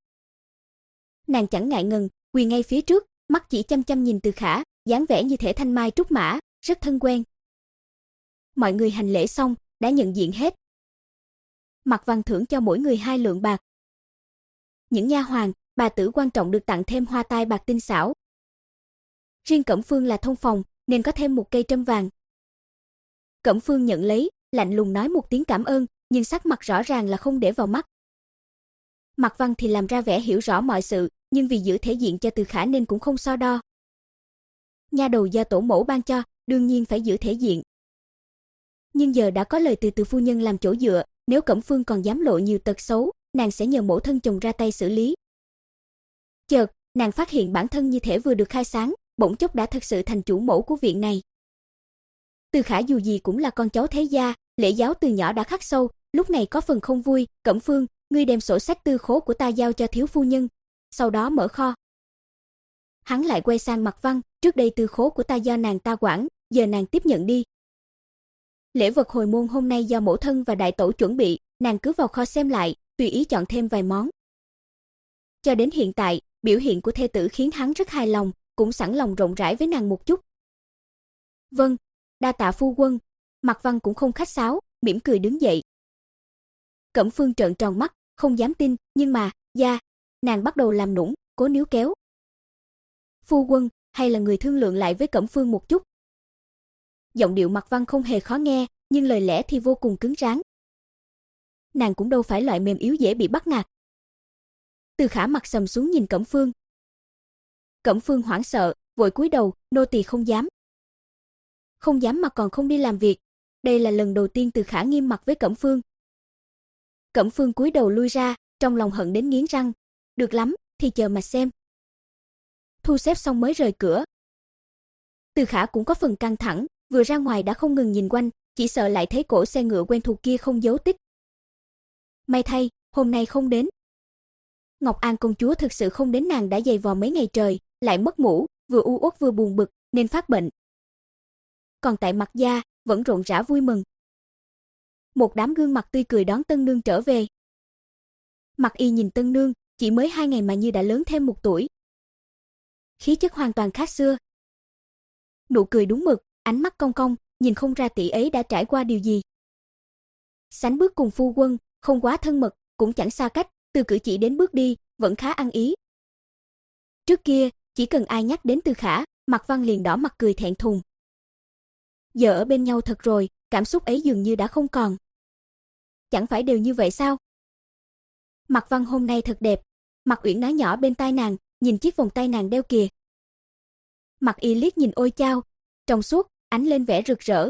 Nàng chẳng ngại ngần, quỳ ngay phía trước, mắt chỉ chăm chăm nhìn Từ Khả, dáng vẻ như thể thanh mai trúc mã, rất thân quen. Mọi người hành lễ xong, đã nhận diện hết. Mạc Văn thưởng cho mỗi người hai lượng bạc. Những nha hoàn, bà tử quan trọng được tặng thêm hoa tai bạc tinh xảo. Riêng Cẩm Phương là thông phòng, nên có thêm một cây trâm vàng. Cẩm Phương nhận lấy, lạnh lùng nói một tiếng cảm ơn, nhưng sắc mặt rõ ràng là không để vào mắt. Mạc Văn thì làm ra vẻ hiểu rõ mọi sự, nhưng vì giữ thể diện cho Từ Khả nên cũng không so đo. Nha đầu do tổ mẫu ban cho, đương nhiên phải giữ thể diện. Nhưng giờ đã có lời từ từ phu nhân làm chỗ dựa, nếu Cẩm Phương còn dám lộ nhiều tật xấu, nàng sẽ nhờ mẫu thân chồng ra tay xử lý. Chợt, nàng phát hiện bản thân như thể vừa được khai sáng, bỗng chốc đã thực sự thành chủ mẫu của viện này. Từ Khả dù gì cũng là con cháu thế gia, lễ giáo từ nhỏ đã khắc sâu, lúc này có phần không vui. Cẩm Phương, ngươi đem sổ sách tư khố của ta giao cho thiếu phu nhân, sau đó mở kho. Hắn lại quay sang Mạc Văn, trước đây tư khố của ta do nàng ta quản, giờ nàng tiếp nhận đi. Lễ vật hồi môn hôm nay do mẫu thân và đại tẩu chuẩn bị, nàng cứ vào kho xem lại, tùy ý chọn thêm vài món. Cho đến hiện tại, biểu hiện của thê tử khiến hắn rất hài lòng, cũng sẵn lòng rộng rãi với nàng một chút. Vâng, đa tạ phu quân. Mạc Văn cũng không khách sáo, mỉm cười đứng dậy. Cẩm Phương trợn tròn mắt, không dám tin, nhưng mà, da, nàng bắt đầu làm nũng, cố níu kéo. Phu quân, hay là người thương lượng lại với Cẩm Phương một chút. Giọng điệu Mạc Văn không hề khó nghe, nhưng lời lẽ thì vô cùng cứng rắn. Nàng cũng đâu phải loại mềm yếu dễ bị bắt nạt. Từ Khả mặt sầm xuống nhìn Cẩm Phương. Cẩm Phương hoảng sợ, vội cúi đầu, nô tỳ không dám. Không dám mà còn không đi làm việc. Đây là lần đầu tiên Từ Khả nghiêm mặt với Cẩm Phương. Cẩm Phương cúi đầu lui ra, trong lòng hận đến nghiến răng. Được lắm, thì chờ mà xem. Thu xếp xong mới rời cửa. Từ Khả cũng có phần căng thẳng, vừa ra ngoài đã không ngừng nhìn quanh, chỉ sợ lại thấy cổ xe ngựa quen thuộc kia không dấu tích. May thay, hôm nay không đến. Ngọc An công chúa thực sự không đến, nàng đã dày vò mấy ngày trời, lại mất ngủ, vừa u uất vừa buồn bực, nên phát bệnh. Còn tại Mặc gia, vẫn rộn rã vui mừng. Một đám gương mặt tươi cười đón tân nương trở về. Mặc Y nhìn tân nương, chỉ mới hai ngày mà như đã lớn thêm một tuổi. Khí chất hoàn toàn khác xưa. Nụ cười đúng mực, ánh mắt cong cong, nhìn không ra tỷ ấy đã trải qua điều gì. Sánh bước cùng phu quân, không quá thân mật, cũng chẳng xa cách, từ cử chỉ đến bước đi, vẫn khá ăn ý. Trước kia, chỉ cần ai nhắc đến Từ Khả, Mạc Văn liền đỏ mặt cười thẹn thùng. Giờ ở bên nhau thật rồi, cảm xúc ấy dường như đã không còn. Chẳng phải đều như vậy sao? Mạc Văn hôm nay thật đẹp. Mạc Uyển nói nhỏ bên tai nàng, nhìn chiếc vòng tay nàng đeo kìa. Mạc Y liếc nhìn ôi chao, trong suốt, ánh lên vẻ rực rỡ.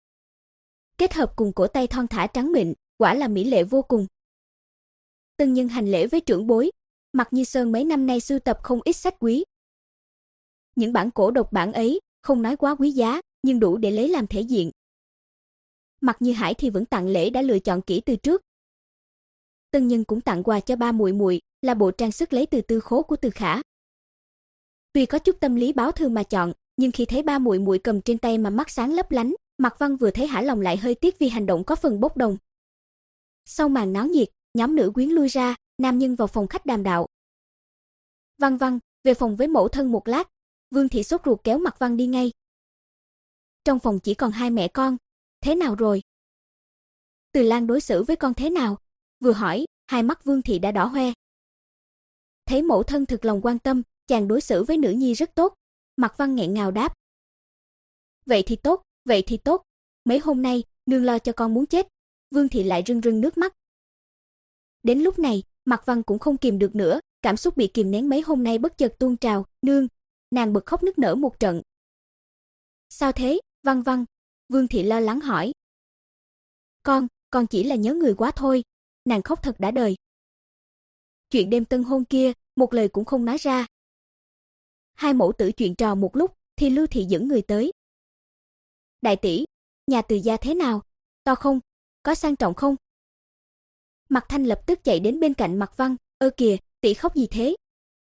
Kết hợp cùng cổ tay thon thả trắng mịn, quả là mỹ lệ vô cùng. Tân nhân hành lễ với trưởng bối, Mạc Như Sơn mấy năm nay sưu tập không ít sách quý. Những bản cổ độc bản ấy, không nói quá quý giá, nhưng đủ để lấy làm thể diện. Mạc Như Hải thì vẫn tặng lễ đã lựa chọn kỹ từ trước. Tân nhân cũng tặng quà cho ba muội muội, là bộ trang sức lấy từ tư khố của Từ Khả. Tuy có chút tâm lý báo thư mà chọn, nhưng khi thấy ba muội muội cầm trên tay mà mắt sáng lấp lánh, Mạc Văn vừa thấy hả lòng lại hơi tiếc vì hành động có phần bốc đồng. Sau màn náo nhiệt, nhóm nữ quyến lui ra, nam nhân vào phòng khách đàm đạo. Văn Văn, về phòng với mẫu thân một lát. Vương thị sốt ruột kéo Mạc Văn đi ngay. Trong phòng chỉ còn hai mẹ con. Thế nào rồi? Từ Lan đối xử với con thế nào? Vừa hỏi, hai mắt Vương thị đã đỏ hoe. Thấy mẫu thân thực lòng quan tâm, chàng đối xử với nữ nhi rất tốt. Mạc Văn nghẹn ngào đáp. Vậy thì tốt, vậy thì tốt. Mấy hôm nay, nương lo cho con muốn chết. Vương thị lại rưng rưng nước mắt. Đến lúc này, Mạc Văn cũng không kìm được nữa, cảm xúc bị kìm nén mấy hôm nay bất chợt tuôn trào, nương, nàng bật khóc nức nở một trận. Sao thế, Văn Văn? Vương thị lo lắng hỏi. Con, con chỉ là nhớ người quá thôi, nàng khóc thật đã đời. Chuyện đêm tân hôn kia, một lời cũng không nói ra. Hai mẫu tử chuyện trò một lúc, thì Lưu thị dẫn người tới. Đại tỷ, nhà Từ gia thế nào? To không? Có sang trọng không? Mạc Thanh lập tức chạy đến bên cạnh Mạc Văn, ơ kìa, tỷ khóc gì thế?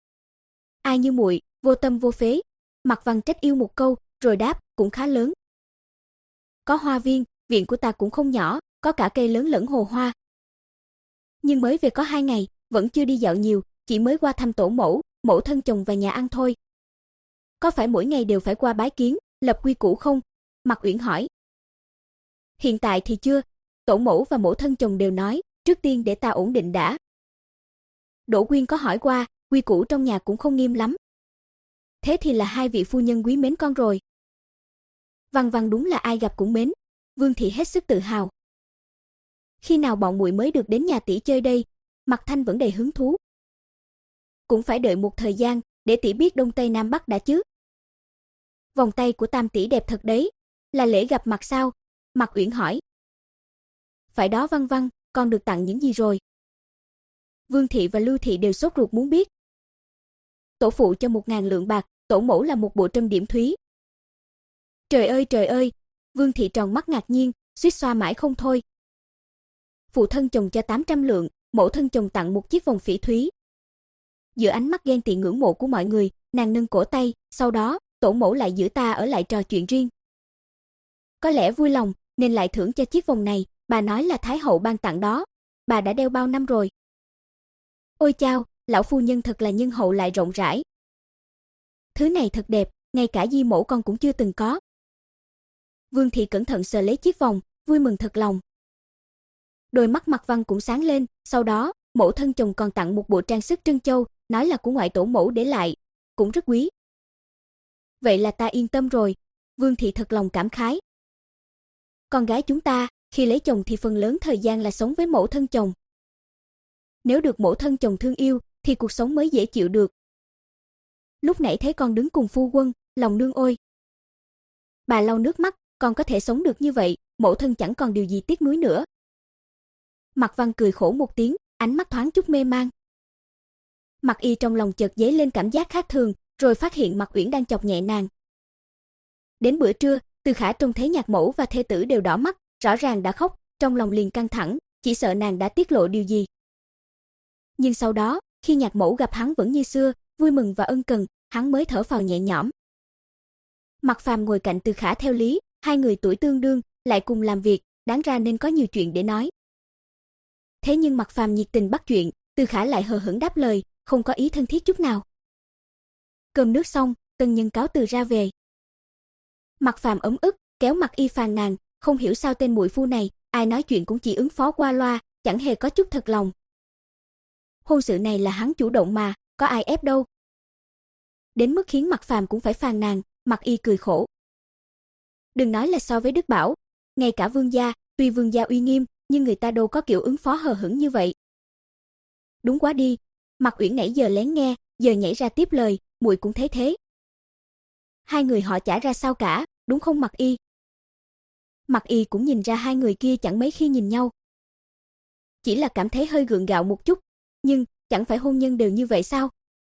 Ai như muội, vô tâm vô phế. Mạc Văn trách yêu một câu, rồi đáp, cũng khá lớn. Có hoa viên, viện của ta cũng không nhỏ, có cả cây lớn lẫn hồ hoa. Nhưng mới về có hai ngày, vẫn chưa đi dạo nhiều, chỉ mới qua thăm tổ mẫu, mẫu thân chồng và nhà ăn thôi. Có phải mỗi ngày đều phải qua bái kiến, lập quy củ không? Mạc Uyển hỏi. Hiện tại thì chưa, tổ mẫu và mẫu thân chồng đều nói, trước tiên để ta ổn định đã. Đỗ Quyên có hỏi qua, quy củ trong nhà cũng không nghiêm lắm. Thế thì là hai vị phu nhân quý mến con rồi. Văn Văn đúng là ai gặp cũng mến. Vương thị hết sức tự hào. Khi nào bọn muội mới được đến nhà tỷ chơi đây? Mạc Thanh vẫn đầy hứng thú. Cũng phải đợi một thời gian, để tỷ biết đông tây nam bắc đã chứ. Vòng tay của Tam tỷ đẹp thật đấy, là lễ gặp mặt sao? Mạc Uyển hỏi. Phải đó Văn Văn, con được tặng những gì rồi? Vương thị và Lưu thị đều sốt ruột muốn biết. Tổ phụ cho một ngàn lượng bạc, tổ mẫu là một bộ trâm điểm thúy. Trời ơi trời ơi, Vương thị tròn mắt ngạc nhiên, suýt xoa mãi không thôi. Phụ thân chồng cho tám trăm lượng, mẫu thân chồng tặng một chiếc vòng phỉ thúy. Giữa ánh mắt ghen tị ngưỡng mộ của mọi người, nàng nâng cổ tay, sau đó, tổ mẫu lại giữ ta ở lại trò chuyện riêng. Có lẽ vui lòng, nên lại thưởng cho chiếc vòng này, bà nói là Thái hậu ban tặng đó, bà đã đeo bao năm rồi. Ôi chao, lão phu nhân thật là nhân hậu lại rộng rãi. Thứ này thật đẹp, ngay cả di mẫu con cũng chưa từng có. Vương thị cẩn thận sờ lấy chiếc vòng, vui mừng thật lòng. Đôi mắt Mạc Văn cũng sáng lên, sau đó, mẫu thân chồng còn tặng một bộ trang sức trân châu, nói là của ngoại tổ mẫu để lại, cũng rất quý. Vậy là ta yên tâm rồi, Vương thị thật lòng cảm khái. Con gái chúng ta, khi lấy chồng thì phần lớn thời gian là sống với mẫu thân chồng. Nếu được mẫu thân chồng thương yêu, thì cuộc sống mới dễ chịu được. Lúc nãy thấy con đứng cùng phu quân, lòng nương ôi. Bà lau nước mắt, con có thể sống được như vậy, mẫu thân chẳng còn điều gì tiếc nuối nữa. Mạc Văn cười khổ một tiếng, ánh mắt thoáng chút mê mang. Mặc Y trong lòng chợt dấy lên cảm giác khác thường, rồi phát hiện Mạc Uyển đang chọc nhẹ nàng. Đến bữa trưa, Từ Khả trông thấy nhạc mẫu và thê tử đều đỏ mắt, rõ ràng đã khóc, trong lòng liền căng thẳng, chỉ sợ nàng đã tiết lộ điều gì. Nhưng sau đó, khi nhạc mẫu gặp hắn vẫn như xưa, vui mừng và ân cần, hắn mới thở phào nhẹ nhõm. Mạc Phàm ngồi cạnh Từ Khả theo lý, hai người tuổi tương đương, lại cùng làm việc, đáng ra nên có nhiều chuyện để nói. Thế nhưng Mạc Phàm nhiệt tình bắt chuyện, Từ Khả lại hờ hững đáp lời, không có ý thân thiết chút nào. Cơm nước xong, tân nhân cáo từ ra về. Mạc Phàm ấm ức, kéo Mạc Y phàn nàn, không hiểu sao tên muội phu này, ai nói chuyện cũng chỉ ứng phó qua loa, chẳng hề có chút thật lòng. Hôn sự này là hắn chủ động mà, có ai ép đâu. Đến mức khiến Mạc Phàm cũng phải phàn nàn, Mạc Y cười khổ. Đừng nói là so với Đức Bảo, ngay cả vương gia, tuy vương gia uy nghiêm, nhưng người ta đâu có kiểu ứng phó hờ hững như vậy. Đúng quá đi, Mạc Uyển nãy giờ lén nghe, giờ nhảy ra tiếp lời, muội cũng thấy thế. Hai người họ chả ra sao cả, đúng không Mạc Y? Mạc Y cũng nhìn ra hai người kia chẳng mấy khi nhìn nhau. Chỉ là cảm thấy hơi gượng gạo một chút, nhưng chẳng phải hôn nhân đều như vậy sao?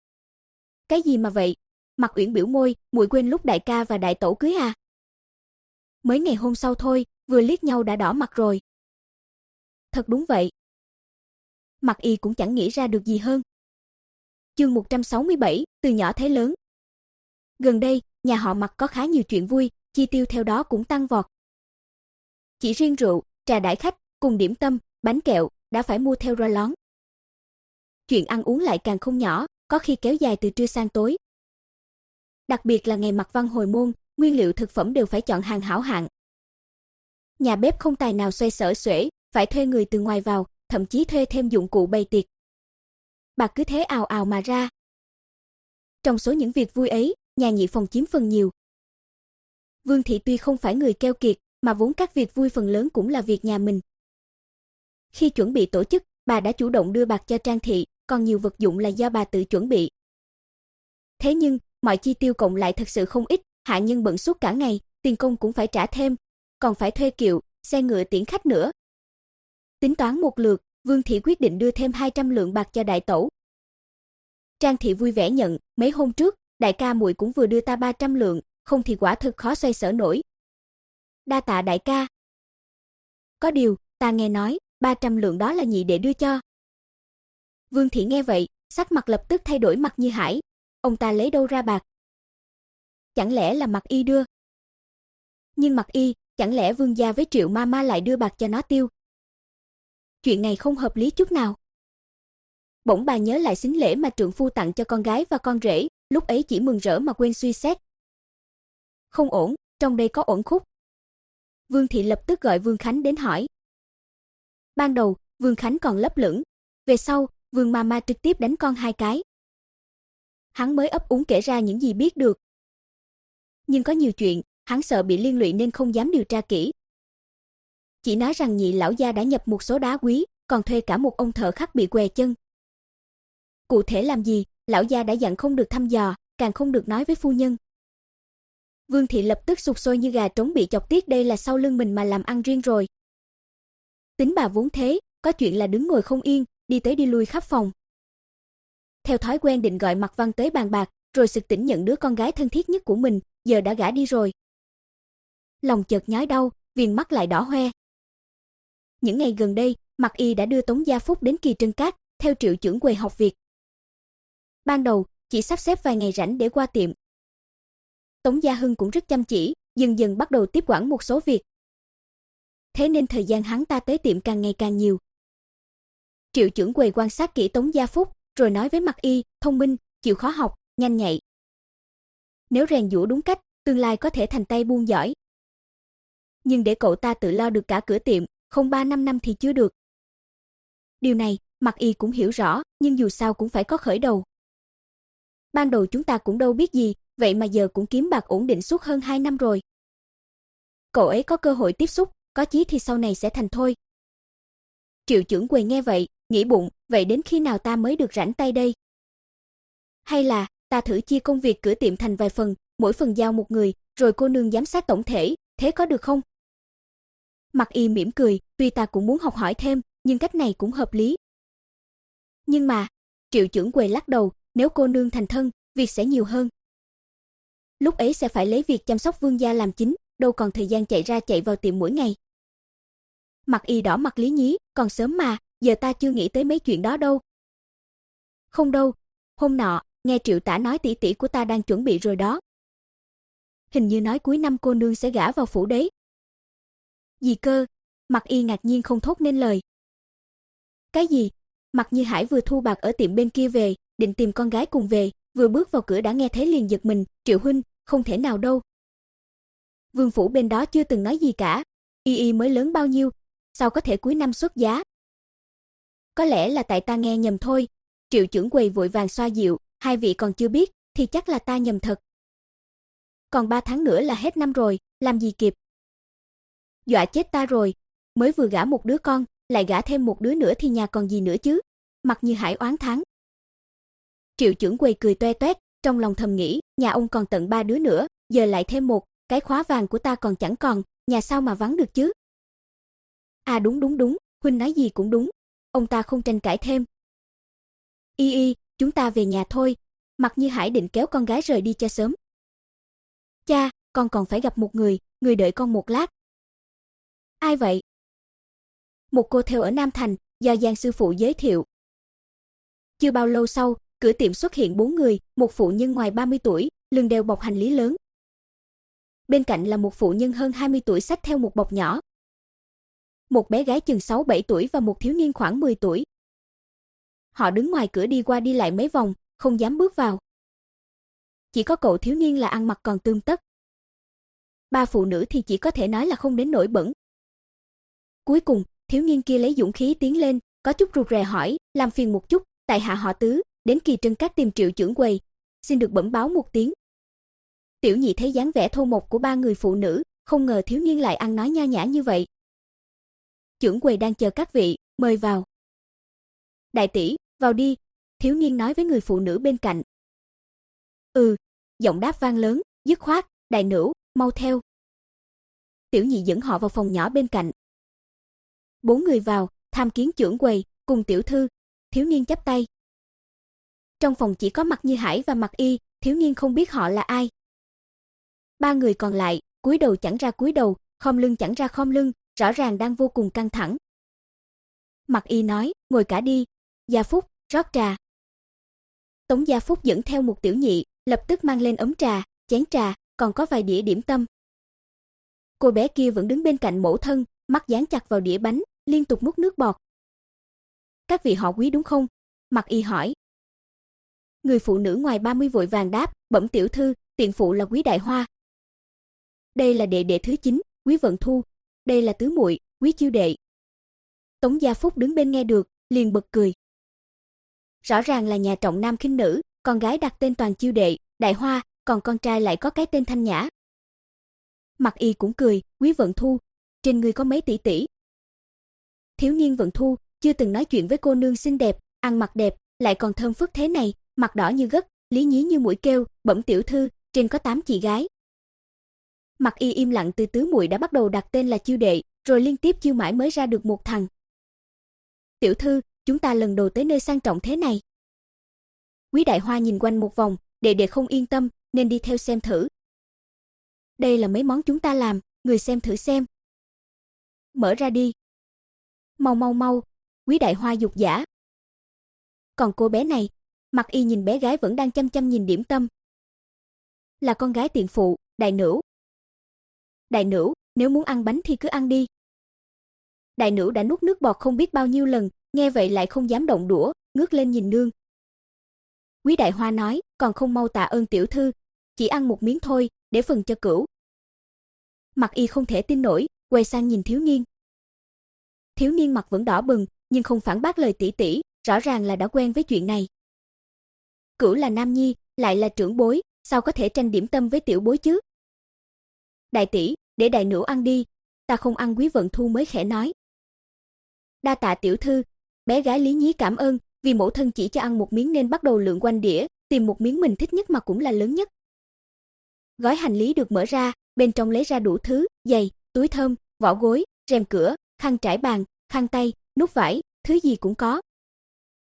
Cái gì mà vậy? Mạc Uyển biểu môi, muội quên lúc đại ca và đại tẩu cưới à? Mới ngày hôm sau thôi, vừa liếc nhau đã đỏ mặt rồi. Thật đúng vậy. Mạc Y cũng chẳng nghĩ ra được gì hơn. Chương một trăm sáu mươi bảy, từ nhỏ thấy lớn. Gần đây, nhà họ Mạc có khá nhiều chuyện vui, chi tiêu theo đó cũng tăng vọt. Chỉ riêng rượu, trà đãi khách, cùng điểm tâm, bánh kẹo, đã phải mua theo roa lón. Chuyện ăn uống lại càng không nhỏ, có khi kéo dài từ trưa sang tối. Đặc biệt là ngày Mạc Văn hồi môn, nguyên liệu thực phẩm đều phải chọn hàng hảo hạng. Nhà bếp không tài nào xoay sở xuể, phải thuê người từ ngoài vào, thậm chí thuê thêm dụng cụ bày tiệc. Bạc cứ thế ào ào mà ra. Trong số những việc vui ấy, nhà nhị phòng chiếm phần nhiều. Vương thị tuy không phải người keo kiệt, mà vốn các việc vui phần lớn cũng là việc nhà mình. Khi chuẩn bị tổ chức, bà đã chủ động đưa bạc cho Trang thị, còn nhiều vật dụng là do bà tự chuẩn bị. Thế nhưng, mọi chi tiêu cộng lại thật sự không ít, hạ nhân bận suốt cả ngày, tiền công cũng phải trả thêm, còn phải thuê kiệu, xe ngựa tiễn khách nữa. Tính toán một lượt, Vương thị quyết định đưa thêm hai trăm lượng bạc cho đại tẩu. Trang thị vui vẻ nhận, mấy hôm trước, đại ca muội cũng vừa đưa ta ba trăm lượng, không thì quả thực khó xoay sở nổi. Đa tạ đại ca. Có điều, ta nghe nói, ba trăm lượng đó là nhị đệ đưa cho. Vương thị nghe vậy, sắc mặt lập tức thay đổi mặt như hải. Ông ta lấy đâu ra bạc? Chẳng lẽ là Mạc Y đưa? Nhưng Mạc Y, chẳng lẽ Vương gia với Triệu ma ma lại đưa bạc cho nó tiêu? Chuyện này không hợp lý chút nào. Bỗng bà nhớ lại sính lễ mà trượng phu tặng cho con gái và con rể, lúc ấy chỉ mừng rỡ mà quên suy xét. Không ổn, trong đây có uẩn khúc. Vương thị lập tức gọi Vương Khánh đến hỏi. Ban đầu, Vương Khánh còn lấp lửng, về sau, Vương Mama trực tiếp đánh con hai cái. Hắn mới ấp úng kể ra những gì biết được. Nhưng có nhiều chuyện, hắn sợ bị liên lụy nên không dám điều tra kỹ. Chỉ nói rằng nhị lão gia đã nhập một số đá quý, còn thuê cả một ông thợ khắc bị què chân. Cụ thể làm gì, lão gia đã dặn không được thăm dò, càng không được nói với phu nhân. Vương thị lập tức sục sôi như gà trống bị chọc tiết, đây là sau lưng mình mà làm ăn riêng rồi. Tính bà vốn thế, có chuyện là đứng ngồi không yên, đi tới đi lui khắp phòng. Theo thói quen định gọi Mạc Văn tới bàn bạc, rồi sực tỉnh nhận đứa con gái thân thiết nhất của mình, giờ đã gả đi rồi. Lòng chợt nhói đau, viền mắt lại đỏ hoe. Những ngày gần đây, Mạc Y đã đưa Tống Gia Phúc đến Kỳ Trân Cát, theo Triệu trưởng quầy học việc. Ban đầu, chỉ sắp xếp vài ngày rảnh để qua tiệm. Tống Gia Hưng cũng rất chăm chỉ, dần dần bắt đầu tiếp quản một số việc. Thế nên thời gian hắn ta tới tiệm càng ngày càng nhiều. Triệu trưởng quầy quan sát kỹ Tống Gia Phúc, rồi nói với Mạc Y, thông minh, chịu khó học, nhanh nhạy. Nếu rèn giũa đúng cách, tương lai có thể thành tay buôn giỏi. Nhưng để cậu ta tự lo được cả cửa tiệm, không ba năm năm thì chưa được. Điều này, Mạc Y cũng hiểu rõ, nhưng dù sao cũng phải có khởi đầu. Ban đầu chúng ta cũng đâu biết gì, vậy mà giờ cũng kiếm bạc ổn định suốt hơn hai năm rồi. Cậu ấy có cơ hội tiếp xúc, có chí thì sau này sẽ thành thôi. Triệu trưởng quầy nghe vậy, nghĩ bụng, vậy đến khi nào ta mới được rảnh tay đây? Hay là, ta thử chia công việc cửa tiệm thành vài phần, mỗi phần giao một người, rồi cô nương giám sát tổng thể, thế có được không? Mạc Y mỉm cười, tuy ta cũng muốn học hỏi thêm, nhưng cách này cũng hợp lý. Nhưng mà, Triệu trưởng quầy lắc đầu, nếu cô nương thành thân, việc sẽ nhiều hơn. Lúc ấy sẽ phải lấy việc chăm sóc vương gia làm chính, đâu còn thời gian chạy ra chạy vào tiệm mỗi ngày. Mặc Y đỏ mặt lý nhí, còn sớm mà, giờ ta chưa nghĩ tới mấy chuyện đó đâu. Không đâu, hôm nọ, nghe Triệu tả nói tỷ tỷ của ta đang chuẩn bị rồi đó. Hình như nói cuối năm cô nương sẽ gả vào phủ đấy. Gì cơ? Mặc Y ngạc nhiên không thốt nên lời. Cái gì? Mặc Như Hải vừa thu bạc ở tiệm bên kia về, định tìm con gái cùng về, vừa bước vào cửa đã nghe thấy liền giật mình, Triệu huynh, không thể nào đâu. Vương phủ bên đó chưa từng nói gì cả, Y Y mới lớn bao nhiêu, sao có thể cuối năm xuất giá? Có lẽ là tại ta nghe nhầm thôi. Triệu trưởng quầy vội vàng xoa dịu, hai vị còn chưa biết, thì chắc là ta nhầm thật. Còn ba tháng nữa là hết năm rồi, làm gì kịp. Dọa chết ta rồi, mới vừa gả một đứa con, lại gả thêm một đứa nữa thì nhà còn gì nữa chứ. Mặc Như Hải oán thán. Triệu trưởng quầy cười toe toét, trong lòng thầm nghĩ, nhà ông còn tận ba đứa nữa, giờ lại thêm một, cái khóa vàng của ta còn chẳng còn, nhà sao mà vắng được chứ. À đúng đúng đúng, huynh nói gì cũng đúng, ông ta không tranh cãi thêm. Y Y, chúng ta về nhà thôi. Mặc Như Hải định kéo con gái rời đi cho sớm. Cha, con còn phải gặp một người, người đợi con một lát. Ai vậy? Một cô theo ở Nam Thành, do Giang sư phụ giới thiệu. Chưa bao lâu sau, cửa tiệm xuất hiện bốn người, một phụ nhân ngoài ba mươi tuổi, lưng đeo bọc hành lý lớn. Bên cạnh là một phụ nhân hơn hai mươi tuổi xách theo một bọc nhỏ. Một bé gái chừng sáu bảy tuổi và một thiếu niên khoảng mười tuổi. Họ đứng ngoài cửa đi qua đi lại mấy vòng, không dám bước vào. Chỉ có cậu thiếu niên là ăn mặc còn tươm tất. Ba phụ nữ thì chỉ có thể nói là không đến nỗi bẩn. Cuối cùng, thiếu niên kia lấy dũng khí tiến lên, có chút rụt rè hỏi, làm phiền một chút, tại hạ họ Tứ, đến Kỳ Trân Các tìm Triệu trưởng quầy, xin được bẩm báo một tiếng. Tiểu nhị thấy dáng vẻ thô mộc của ba người phụ nữ, không ngờ thiếu niên lại ăn nói nho nhã như vậy. Trưởng quầy đang chờ các vị, mời vào. Đại tỷ, vào đi, thiếu niên nói với người phụ nữ bên cạnh. Ừ, giọng đáp vang lớn, dứt khoát, đại nữ, mau theo. Tiểu nhị dẫn họ vào phòng nhỏ bên cạnh. Bốn người vào, tham kiến trưởng quầy, cùng tiểu thư, thiếu niên chắp tay. Trong phòng chỉ có Mặc Như Hải và Mặc Y, thiếu niên không biết họ là ai. Ba người còn lại, cúi đầu chẳng ra cúi đầu, khom lưng chẳng ra khom lưng, rõ ràng đang vô cùng căng thẳng. Mặc Y nói, ngồi cả đi, Gia Phúc, rót trà. Tống Gia Phúc dẫn theo một tiểu nhị, lập tức mang lên ấm trà, chén trà, còn có vài đĩa điểm tâm. Cô bé kia vẫn đứng bên cạnh mẫu thân, mắt dán chặt vào đĩa bánh, liên tục nuốt nước bọt. Các vị họ Quý đúng không? Mặc Y hỏi. Người phụ nữ ngoài ba mươi vội vàng đáp, bẩm tiểu thư, tiện phụ là Quý Đại Hoa. Đây là đệ đệ thứ chín, Quý Vận Thu, đây là tứ muội, Quý Chiêu đệ. Tống Gia Phúc đứng bên nghe được, liền bật cười. Rõ ràng là nhà trọng nam khinh nữ, con gái đặt tên toàn Chiêu đệ, Đại Hoa, còn con trai lại có cái tên Thanh Nhã. Mặc Y cũng cười, Quý Vận Thu, trên người có mấy tỷ tỷ. Thiếu niên Vận Thu, chưa từng nói chuyện với cô nương xinh đẹp, ăn mặc đẹp, lại còn thơm phức thế này, mặt đỏ như gấc, lý nhí như mũi kêu, bẩm tiểu thư, trên có tám chị gái. Mặc Y im lặng từ tứ muội đã bắt đầu đặt tên là Chiêu đệ, rồi liên tiếp chiêu mãi mới ra được một thằng. Tiểu thư, chúng ta lần đầu tới nơi sang trọng thế này. Quý Đại Hoa nhìn quanh một vòng, đệ đệ không yên tâm, nên đi theo xem thử. Đây là mấy món chúng ta làm, người xem thử xem. Mở ra đi. Mau mau mau, Quý Đại Hoa dục dã. Còn cô bé này, Mặc Y nhìn bé gái vẫn đang chăm chăm nhìn điểm tâm. Là con gái tiện phụ, đại nữ. Đại nữ, nếu muốn ăn bánh thì cứ ăn đi. Đại nữ đã nuốt nước bọt không biết bao nhiêu lần, nghe vậy lại không dám động đũa, ngước lên nhìn nương. Quý Đại Hoa nói, còn không mau tạ ơn tiểu thư, chỉ ăn một miếng thôi, để phần cho cửu. Mặc Y không thể tin nổi, quay sang nhìn thiếu niên. Thiếu niên mặt vẫn đỏ bừng, nhưng không phản bác lời tỷ tỷ, rõ ràng là đã quen với chuyện này. Cửu là nam nhi, lại là trưởng bối, sao có thể tranh điểm tâm với tiểu bối chứ? Đại tỷ, để đại nữ ăn đi, ta không ăn. Quý Vận Thu mới khẽ nói. Đa tạ tiểu thư, bé gái lý nhí cảm ơn, vì mẫu thân chỉ cho ăn một miếng nên bắt đầu lượn quanh đĩa, tìm một miếng mình thích nhất mà cũng là lớn nhất. Gói hành lý được mở ra, bên trong lấy ra đủ thứ, giày, túi thơm, vỏ gối, rèm cửa, khăn trải bàn, khăn tay, nút vải, thứ gì cũng có.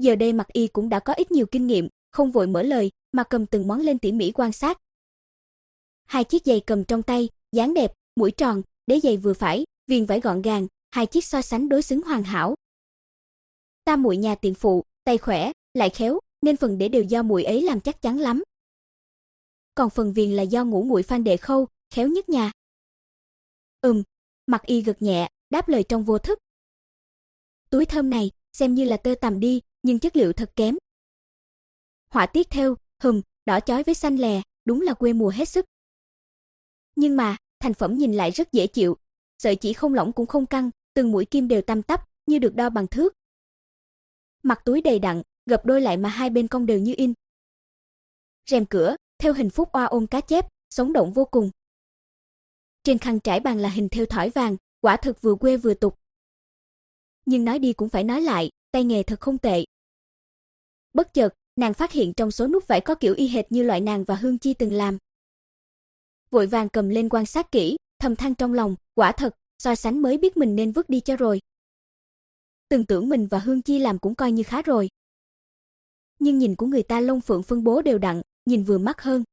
Giờ đây Mặc Y cũng đã có ít nhiều kinh nghiệm, không vội mở lời, mà cầm từng món lên tỉ mỉ quan sát. Hai chiếc giày cầm trong tay, dáng đẹp, mũi tròn, đế giày vừa phải, viền vải gọn gàng, hai chiếc so sánh đối xứng hoàn hảo. Tam muội nhà tiện phụ, tay khỏe, lại khéo, nên phần đế đều do muội ấy làm chắc chắn lắm. Còn phần viền là do ngũ muội Phan Đệ khâu, khéo nhất nhà. Ừm, Mặc Y gật nhẹ, đáp lời trong vô thức. Túi thơm này, xem như là tơ tằm đi, nhưng chất liệu thật kém. Họa tiết theo, hừm, đỏ chói với xanh lè, đúng là quê mùa hết sức. Nhưng mà, thành phẩm nhìn lại rất dễ chịu, sợi chỉ không lỏng cũng không căng, từng mũi kim đều tăm tắp, như được đo bằng thước. Mặt túi đầy đặn, gập đôi lại mà hai bên cong đều như in. Rèm cửa, theo hình phúc oa ôm cá chép, sống động vô cùng. Trên khăn trải bàn là hình thêu thỏi vàng, quả thực vừa quê vừa tục. Nhưng nói đi cũng phải nói lại, tay nghề thật không tệ. Bất chợt, nàng phát hiện trong số nút vải có kiểu y hệt như loại nàng và Hương Chi từng làm. Vội vàng cầm lên quan sát kỹ, thầm than trong lòng, quả thật, so sánh mới biết mình nên vứt đi cho rồi. Từng tưởng mình và Hương Chi làm cũng coi như khá rồi. Nhưng nhìn của người ta lông phượng phân bố đều đặn, nhìn vừa mắt hơn.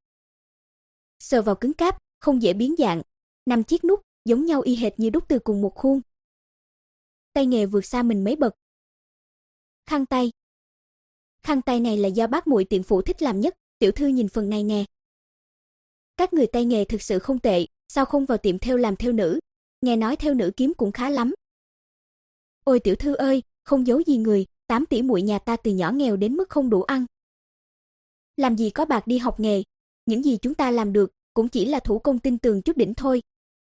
Sờ vào cứng cáp, không dễ biến dạng, năm chiếc nút, giống nhau y hệt như đúc từ cùng một khuôn. Tay nghề vượt xa mình mấy bậc. Khăn tay. Khăn tay này là do bác muội tiện phụ thích làm nhất, tiểu thư nhìn phần này nè. Các người tay nghề thực sự không tệ, sao không vào tiệm thêu làm thêu nữ, nghe nói thêu nữ kiếm cũng khá lắm. Ôi tiểu thư ơi, không giấu gì người, tám tỷ muội nhà ta từ nhỏ nghèo đến mức không đủ ăn. Làm gì có bạc đi học nghề, những gì chúng ta làm được cũng chỉ là thủ công tinh tường chút đỉnh thôi.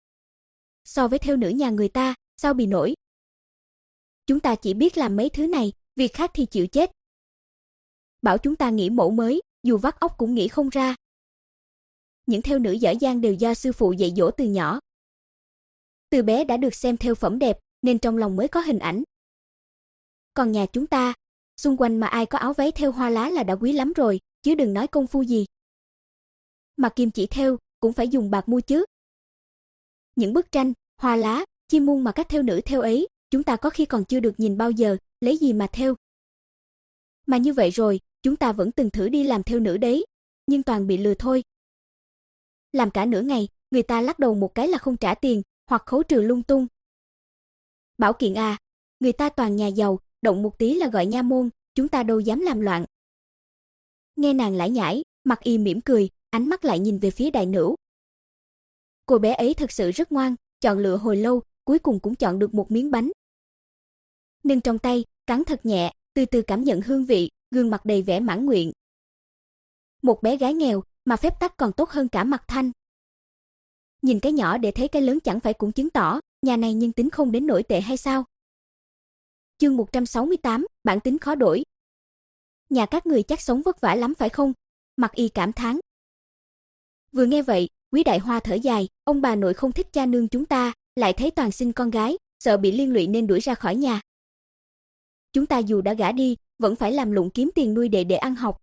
So với thêu nữ nhà người ta, sao bì nổi. Chúng ta chỉ biết làm mấy thứ này, việc khác thì chịu chết. Bảo chúng ta nghĩ mẫu mới, dù vắt óc cũng nghĩ không ra. Những thêu nữ giỏi giang đều do sư phụ dạy dỗ từ nhỏ. Từ bé đã được xem thêu phẩm đẹp, nên trong lòng mới có hình ảnh. Còn nhà chúng ta, xung quanh mà ai có áo váy thêu hoa lá là đã quý lắm rồi, chứ đừng nói công phu gì. Mà kim chỉ thêu, cũng phải dùng bạc mua chứ. Những bức tranh, hoa lá, chim muông mà các thêu nữ thêu ấy, chúng ta có khi còn chưa được nhìn bao giờ, lấy gì mà thêu. Mà như vậy rồi, chúng ta vẫn từng thử đi làm thêu nữ đấy, nhưng toàn bị lừa thôi. Làm cả nửa ngày, người ta lắc đầu một cái là không trả tiền, hoặc khấu trừ lung tung. Bảo kiện à, người ta toàn nhà giàu, động một tí là gọi nha môn, chúng ta đâu dám làm loạn. Nghe nàng lải nhải, Mặc Y mỉm cười, ánh mắt lại nhìn về phía đại nữ. Cô bé ấy thật sự rất ngoan, chọn lựa hồi lâu, cuối cùng cũng chọn được một miếng bánh. Nâng trong tay, cắn thật nhẹ, từ từ cảm nhận hương vị, gương mặt đầy vẻ mãn nguyện. Một bé gái nghèo, mà phép tắc còn tốt hơn cả Mặc Thanh. Nhìn cái nhỏ để thấy cái lớn chẳng phải cũng chứng tỏ, nhà này nhân tính không đến nổi tệ hay sao? Chương một trăm sáu mươi tám, bản tính khó đổi. Nhà các người chắc sống vất vả lắm phải không? Mặc Y cảm thán. Vừa nghe vậy, Quý Đại Hoa thở dài, ông bà nội không thích cha nương chúng ta, lại thấy toàn sinh con gái, sợ bị liên lụy nên đuổi ra khỏi nhà. Chúng ta dù đã gả đi, vẫn phải làm lụng kiếm tiền nuôi đệ đệ ăn học.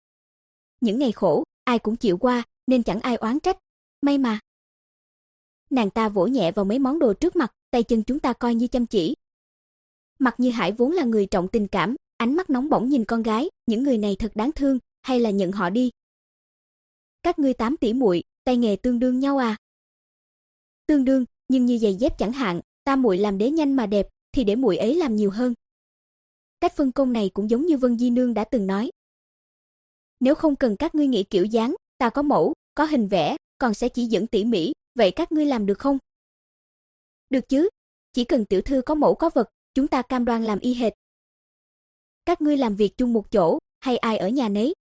Những ngày khổ, ai cũng chịu qua, nên chẳng ai oán trách. May mà. Nàng ta vỗ nhẹ vào mấy món đồ trước mặt, tay chân chúng ta coi như chăm chỉ. Mặc Như Hải vốn là người trọng tình cảm, ánh mắt nóng bỏng nhìn con gái, những người này thật đáng thương, hay là nhận họ đi. Các ngươi tám tỷ muội, tay nghề tương đương nhau à? Tương đương, nhưng như giày dép chẳng hạn, tam muội làm đế nhanh mà đẹp, thì để muội ấy làm nhiều hơn. Cách phân công này cũng giống như Vân Di nương đã từng nói. Nếu không cần các ngươi nghĩ kiểu dáng, ta có mẫu, có hình vẽ, còn sẽ chỉ dẫn tỉ mỉ, vậy các ngươi làm được không? Được chứ, chỉ cần tiểu thư có mẫu có vật, chúng ta cam đoan làm y hệt. Các ngươi làm việc chung một chỗ, hay ai ở nhà nấy?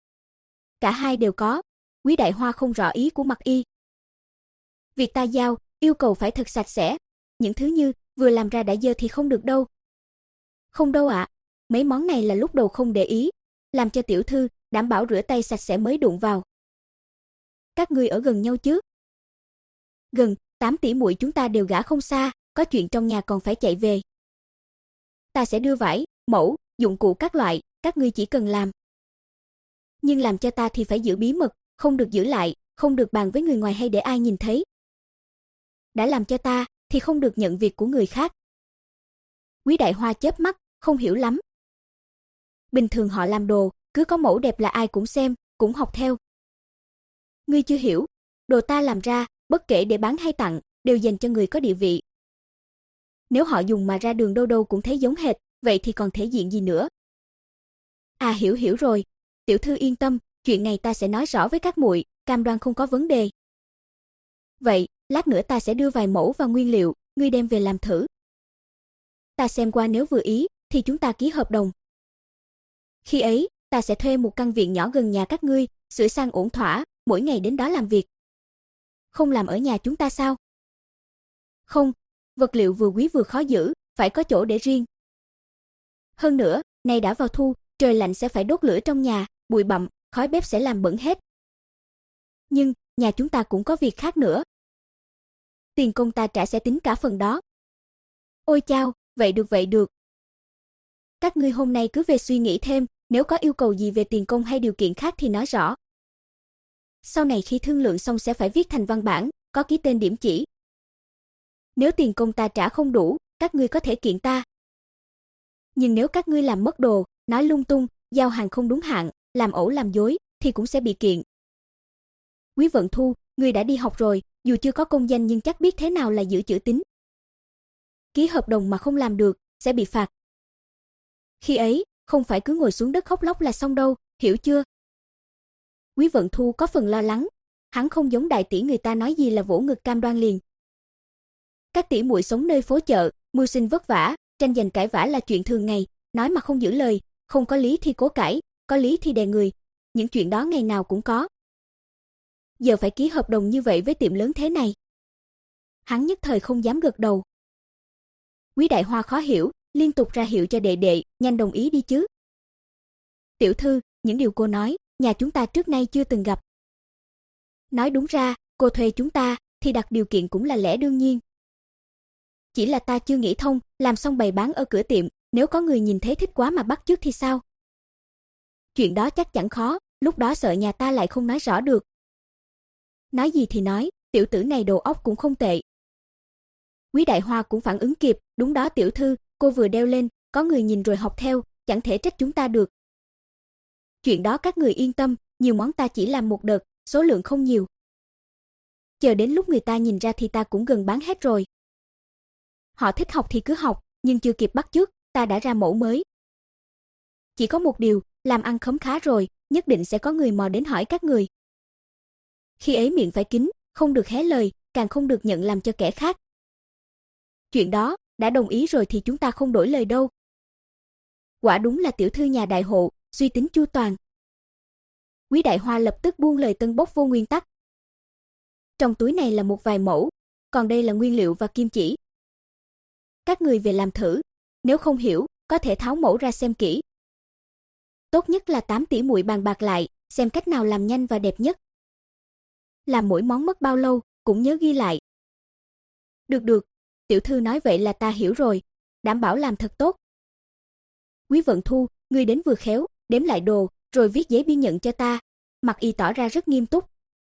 Cả hai đều có. Quý Đại Hoa không rõ ý của Mặc Y. Việc ta giao, yêu cầu phải thật sạch sẽ. Những thứ như vừa làm ra đã dơ thì không được đâu. Không đâu ạ, mấy món này là lúc đầu không để ý, làm cho tiểu thư đảm bảo rửa tay sạch sẽ mới đụng vào. Các ngươi ở gần nhau chứ? Gần, tám tỷ muội chúng ta đều gả không xa, có chuyện trong nhà còn phải chạy về. Ta sẽ đưa vải, mẫu, dụng cụ các loại, các ngươi chỉ cần làm. Nhưng làm cho ta thì phải giữ bí mật, không được giữ lại, không được bàn với người ngoài hay để ai nhìn thấy. Đã làm cho ta, thì không được nhận việc của người khác. Quý Đại Hoa chớp mắt, không hiểu lắm. bình thường họ làm đồ, cứ có mẫu đẹp là ai cũng xem, cũng học theo. Ngươi chưa hiểu, đồ ta làm ra, bất kể để bán hay tặng, đều dành cho người có địa vị. Nếu họ dùng mà ra đường đâu đâu cũng thấy giống hệt, vậy thì còn thể diện gì nữa? À hiểu hiểu rồi, tiểu thư yên tâm, chuyện này ta sẽ nói rõ với các muội, cam đoan không có vấn đề. Vậy, lát nữa ta sẽ đưa vài mẫu và nguyên liệu, ngươi đem về làm thử. Ta xem qua nếu vừa ý, thì chúng ta ký hợp đồng. Khi ấy, ta sẽ thuê một căn viện nhỏ gần nhà các ngươi, sửa sang ổn thỏa, mỗi ngày đến đó làm việc. Không làm ở nhà chúng ta sao? Không, vật liệu vừa quý vừa khó giữ, phải có chỗ để riêng. Hơn nữa, nay đã vào thu, trời lạnh sẽ phải đốt lửa trong nhà, bụi bặm, khói bếp sẽ làm bẩn hết. Nhưng, nhà chúng ta cũng có việc khác nữa. Tiền công ta trả sẽ tính cả phần đó. Ôi chao, vậy được vậy được. Các ngươi hôm nay cứ về suy nghĩ thêm, nếu có yêu cầu gì về tiền công hay điều kiện khác thì nói rõ. Sau này khi thương lượng xong sẽ phải viết thành văn bản, có ký tên điểm chỉ. Nếu tiền công ta trả không đủ, các ngươi có thể kiện ta. Nhưng nếu các ngươi làm mất đồ, nói lung tung, giao hàng không đúng hạn, làm ẩu làm dối, thì cũng sẽ bị kiện. Quý Vận Thu, ngươi đã đi học rồi, dù chưa có công danh nhưng chắc biết thế nào là giữ chữ tín. Ký hợp đồng mà không làm được, sẽ bị phạt. Khi ấy, không phải cứ ngồi xuống đất khóc lóc là xong đâu, hiểu chưa? Quý Vận Thu có phần lo lắng, hắn không giống đại tỷ người ta nói gì là vỗ ngực cam đoan liền. Các tỷ muội sống nơi phố chợ, mưu sinh vất vả, tranh giành cãi vã là chuyện thường ngày, nói mà không giữ lời, không có lý thì cố cãi, có lý thì đè người, những chuyện đó ngày nào cũng có. Giờ phải ký hợp đồng như vậy với tiệm lớn thế này. Hắn nhất thời không dám gật đầu. Quý Đại Hoa khó hiểu, liên tục ra hiệu cho đệ đệ, nhanh đồng ý đi chứ. Tiểu thư, những điều cô nói, nhà chúng ta trước nay chưa từng gặp. Nói đúng ra, cô thuê chúng ta, thì đặt điều kiện cũng là lẽ đương nhiên. Chỉ là ta chưa nghĩ thông, làm xong bày bán ở cửa tiệm, nếu có người nhìn thấy thích quá mà bắt chước thì sao? Chuyện đó chắc chẳng khó, lúc đó sợ nhà ta lại không nói rõ được. Nói gì thì nói, tiểu tử này đầu óc cũng không tệ. Quý Đại Hoa cũng phản ứng kịp, đúng đó tiểu thư, cô vừa đeo lên, có người nhìn rồi học theo, chẳng thể trách chúng ta được. Chuyện đó các người yên tâm, nhiều món ta chỉ làm một đợt, số lượng không nhiều. Chờ đến lúc người ta nhìn ra thì ta cũng gần bán hết rồi. Họ thích học thì cứ học, nhưng chưa kịp bắt chước, ta đã ra mẫu mới. Chỉ có một điều, làm ăn khấm khá rồi, nhất định sẽ có người mò đến hỏi các người. Khi ấy miệng phải kín, không được hé lời, càng không được nhận làm cho kẻ khác. Chuyện đó, đã đồng ý rồi thì chúng ta không đổi lời đâu. Quả đúng là tiểu thư nhà đại hộ, suy tính chu toàn. Quý Đại Hoa lập tức buông lời tân bốc vô nguyên tắc. Trong túi này là một vài mẫu, còn đây là nguyên liệu và kim chỉ. Các người về làm thử, nếu không hiểu, có thể tháo mẫu ra xem kỹ. Tốt nhất là tám tỷ muội bàn bạc lại, xem cách nào làm nhanh và đẹp nhất. Làm mỗi món mất bao lâu, cũng nhớ ghi lại. Được được, tiểu thư nói vậy là ta hiểu rồi, đảm bảo làm thật tốt. Quý Vận Thu, ngươi đến vừa khéo, đếm lại đồ, rồi viết giấy biên nhận cho ta. Mặc Y tỏ ra rất nghiêm túc.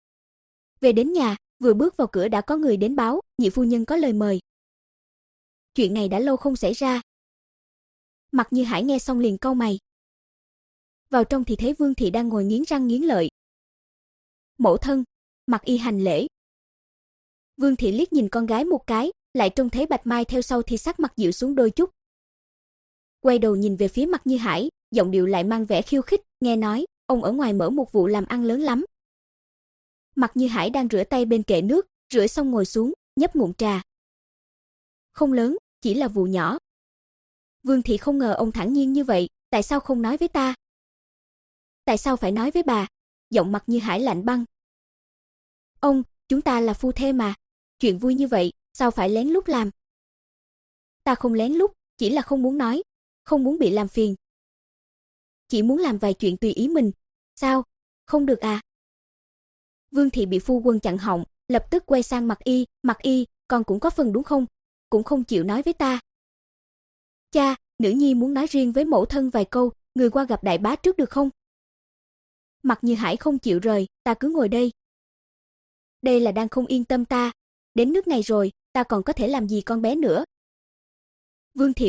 Về đến nhà, vừa bước vào cửa đã có người đến báo, nhị phu nhân có lời mời. Chuyện này đã lâu không xảy ra. Mặc Như Hải nghe xong liền cau mày. Vào trong thì thấy Vương thị đang ngồi nghiến răng nghiến lợi. Mẫu thân, Mặc Y hành lễ. Vương thị liếc nhìn con gái một cái, lại trông thấy Bạch Mai theo sau thì sắc mặt dịu xuống đôi chút. Quay đầu nhìn về phía Mặc Như Hải, giọng điệu lại mang vẻ khiêu khích, nghe nói, ông ở ngoài mở một vụ làm ăn lớn lắm. Mặc Như Hải đang rửa tay bên kệ nước, rửa xong ngồi xuống, nhấp ngụm trà. Không lớn, chỉ là vụ nhỏ. Vương thị không ngờ ông thản nhiên như vậy, tại sao không nói với ta? Tại sao phải nói với bà? Giọng Mặc Như Hải lạnh băng. Ông, chúng ta là phu thê mà, chuyện vui như vậy, sao phải lén lút làm? Ta không lén lút, chỉ là không muốn nói, không muốn bị làm phiền. Chỉ muốn làm vài chuyện tùy ý mình. Sao? Không được à? Vương thị bị phu quân chặn họng, lập tức quay sang Mặc Y, Mặc Y, con cũng có phần đúng không? Cũng không chịu nói với ta. Cha, nữ nhi muốn nói riêng với mẫu thân vài câu, người qua gặp đại bá trước được không? Mặc Như Hải không chịu rời, ta cứ ngồi đây. Đây là đang không yên tâm ta, đến nước này rồi, ta còn có thể làm gì con bé nữa? Vương thị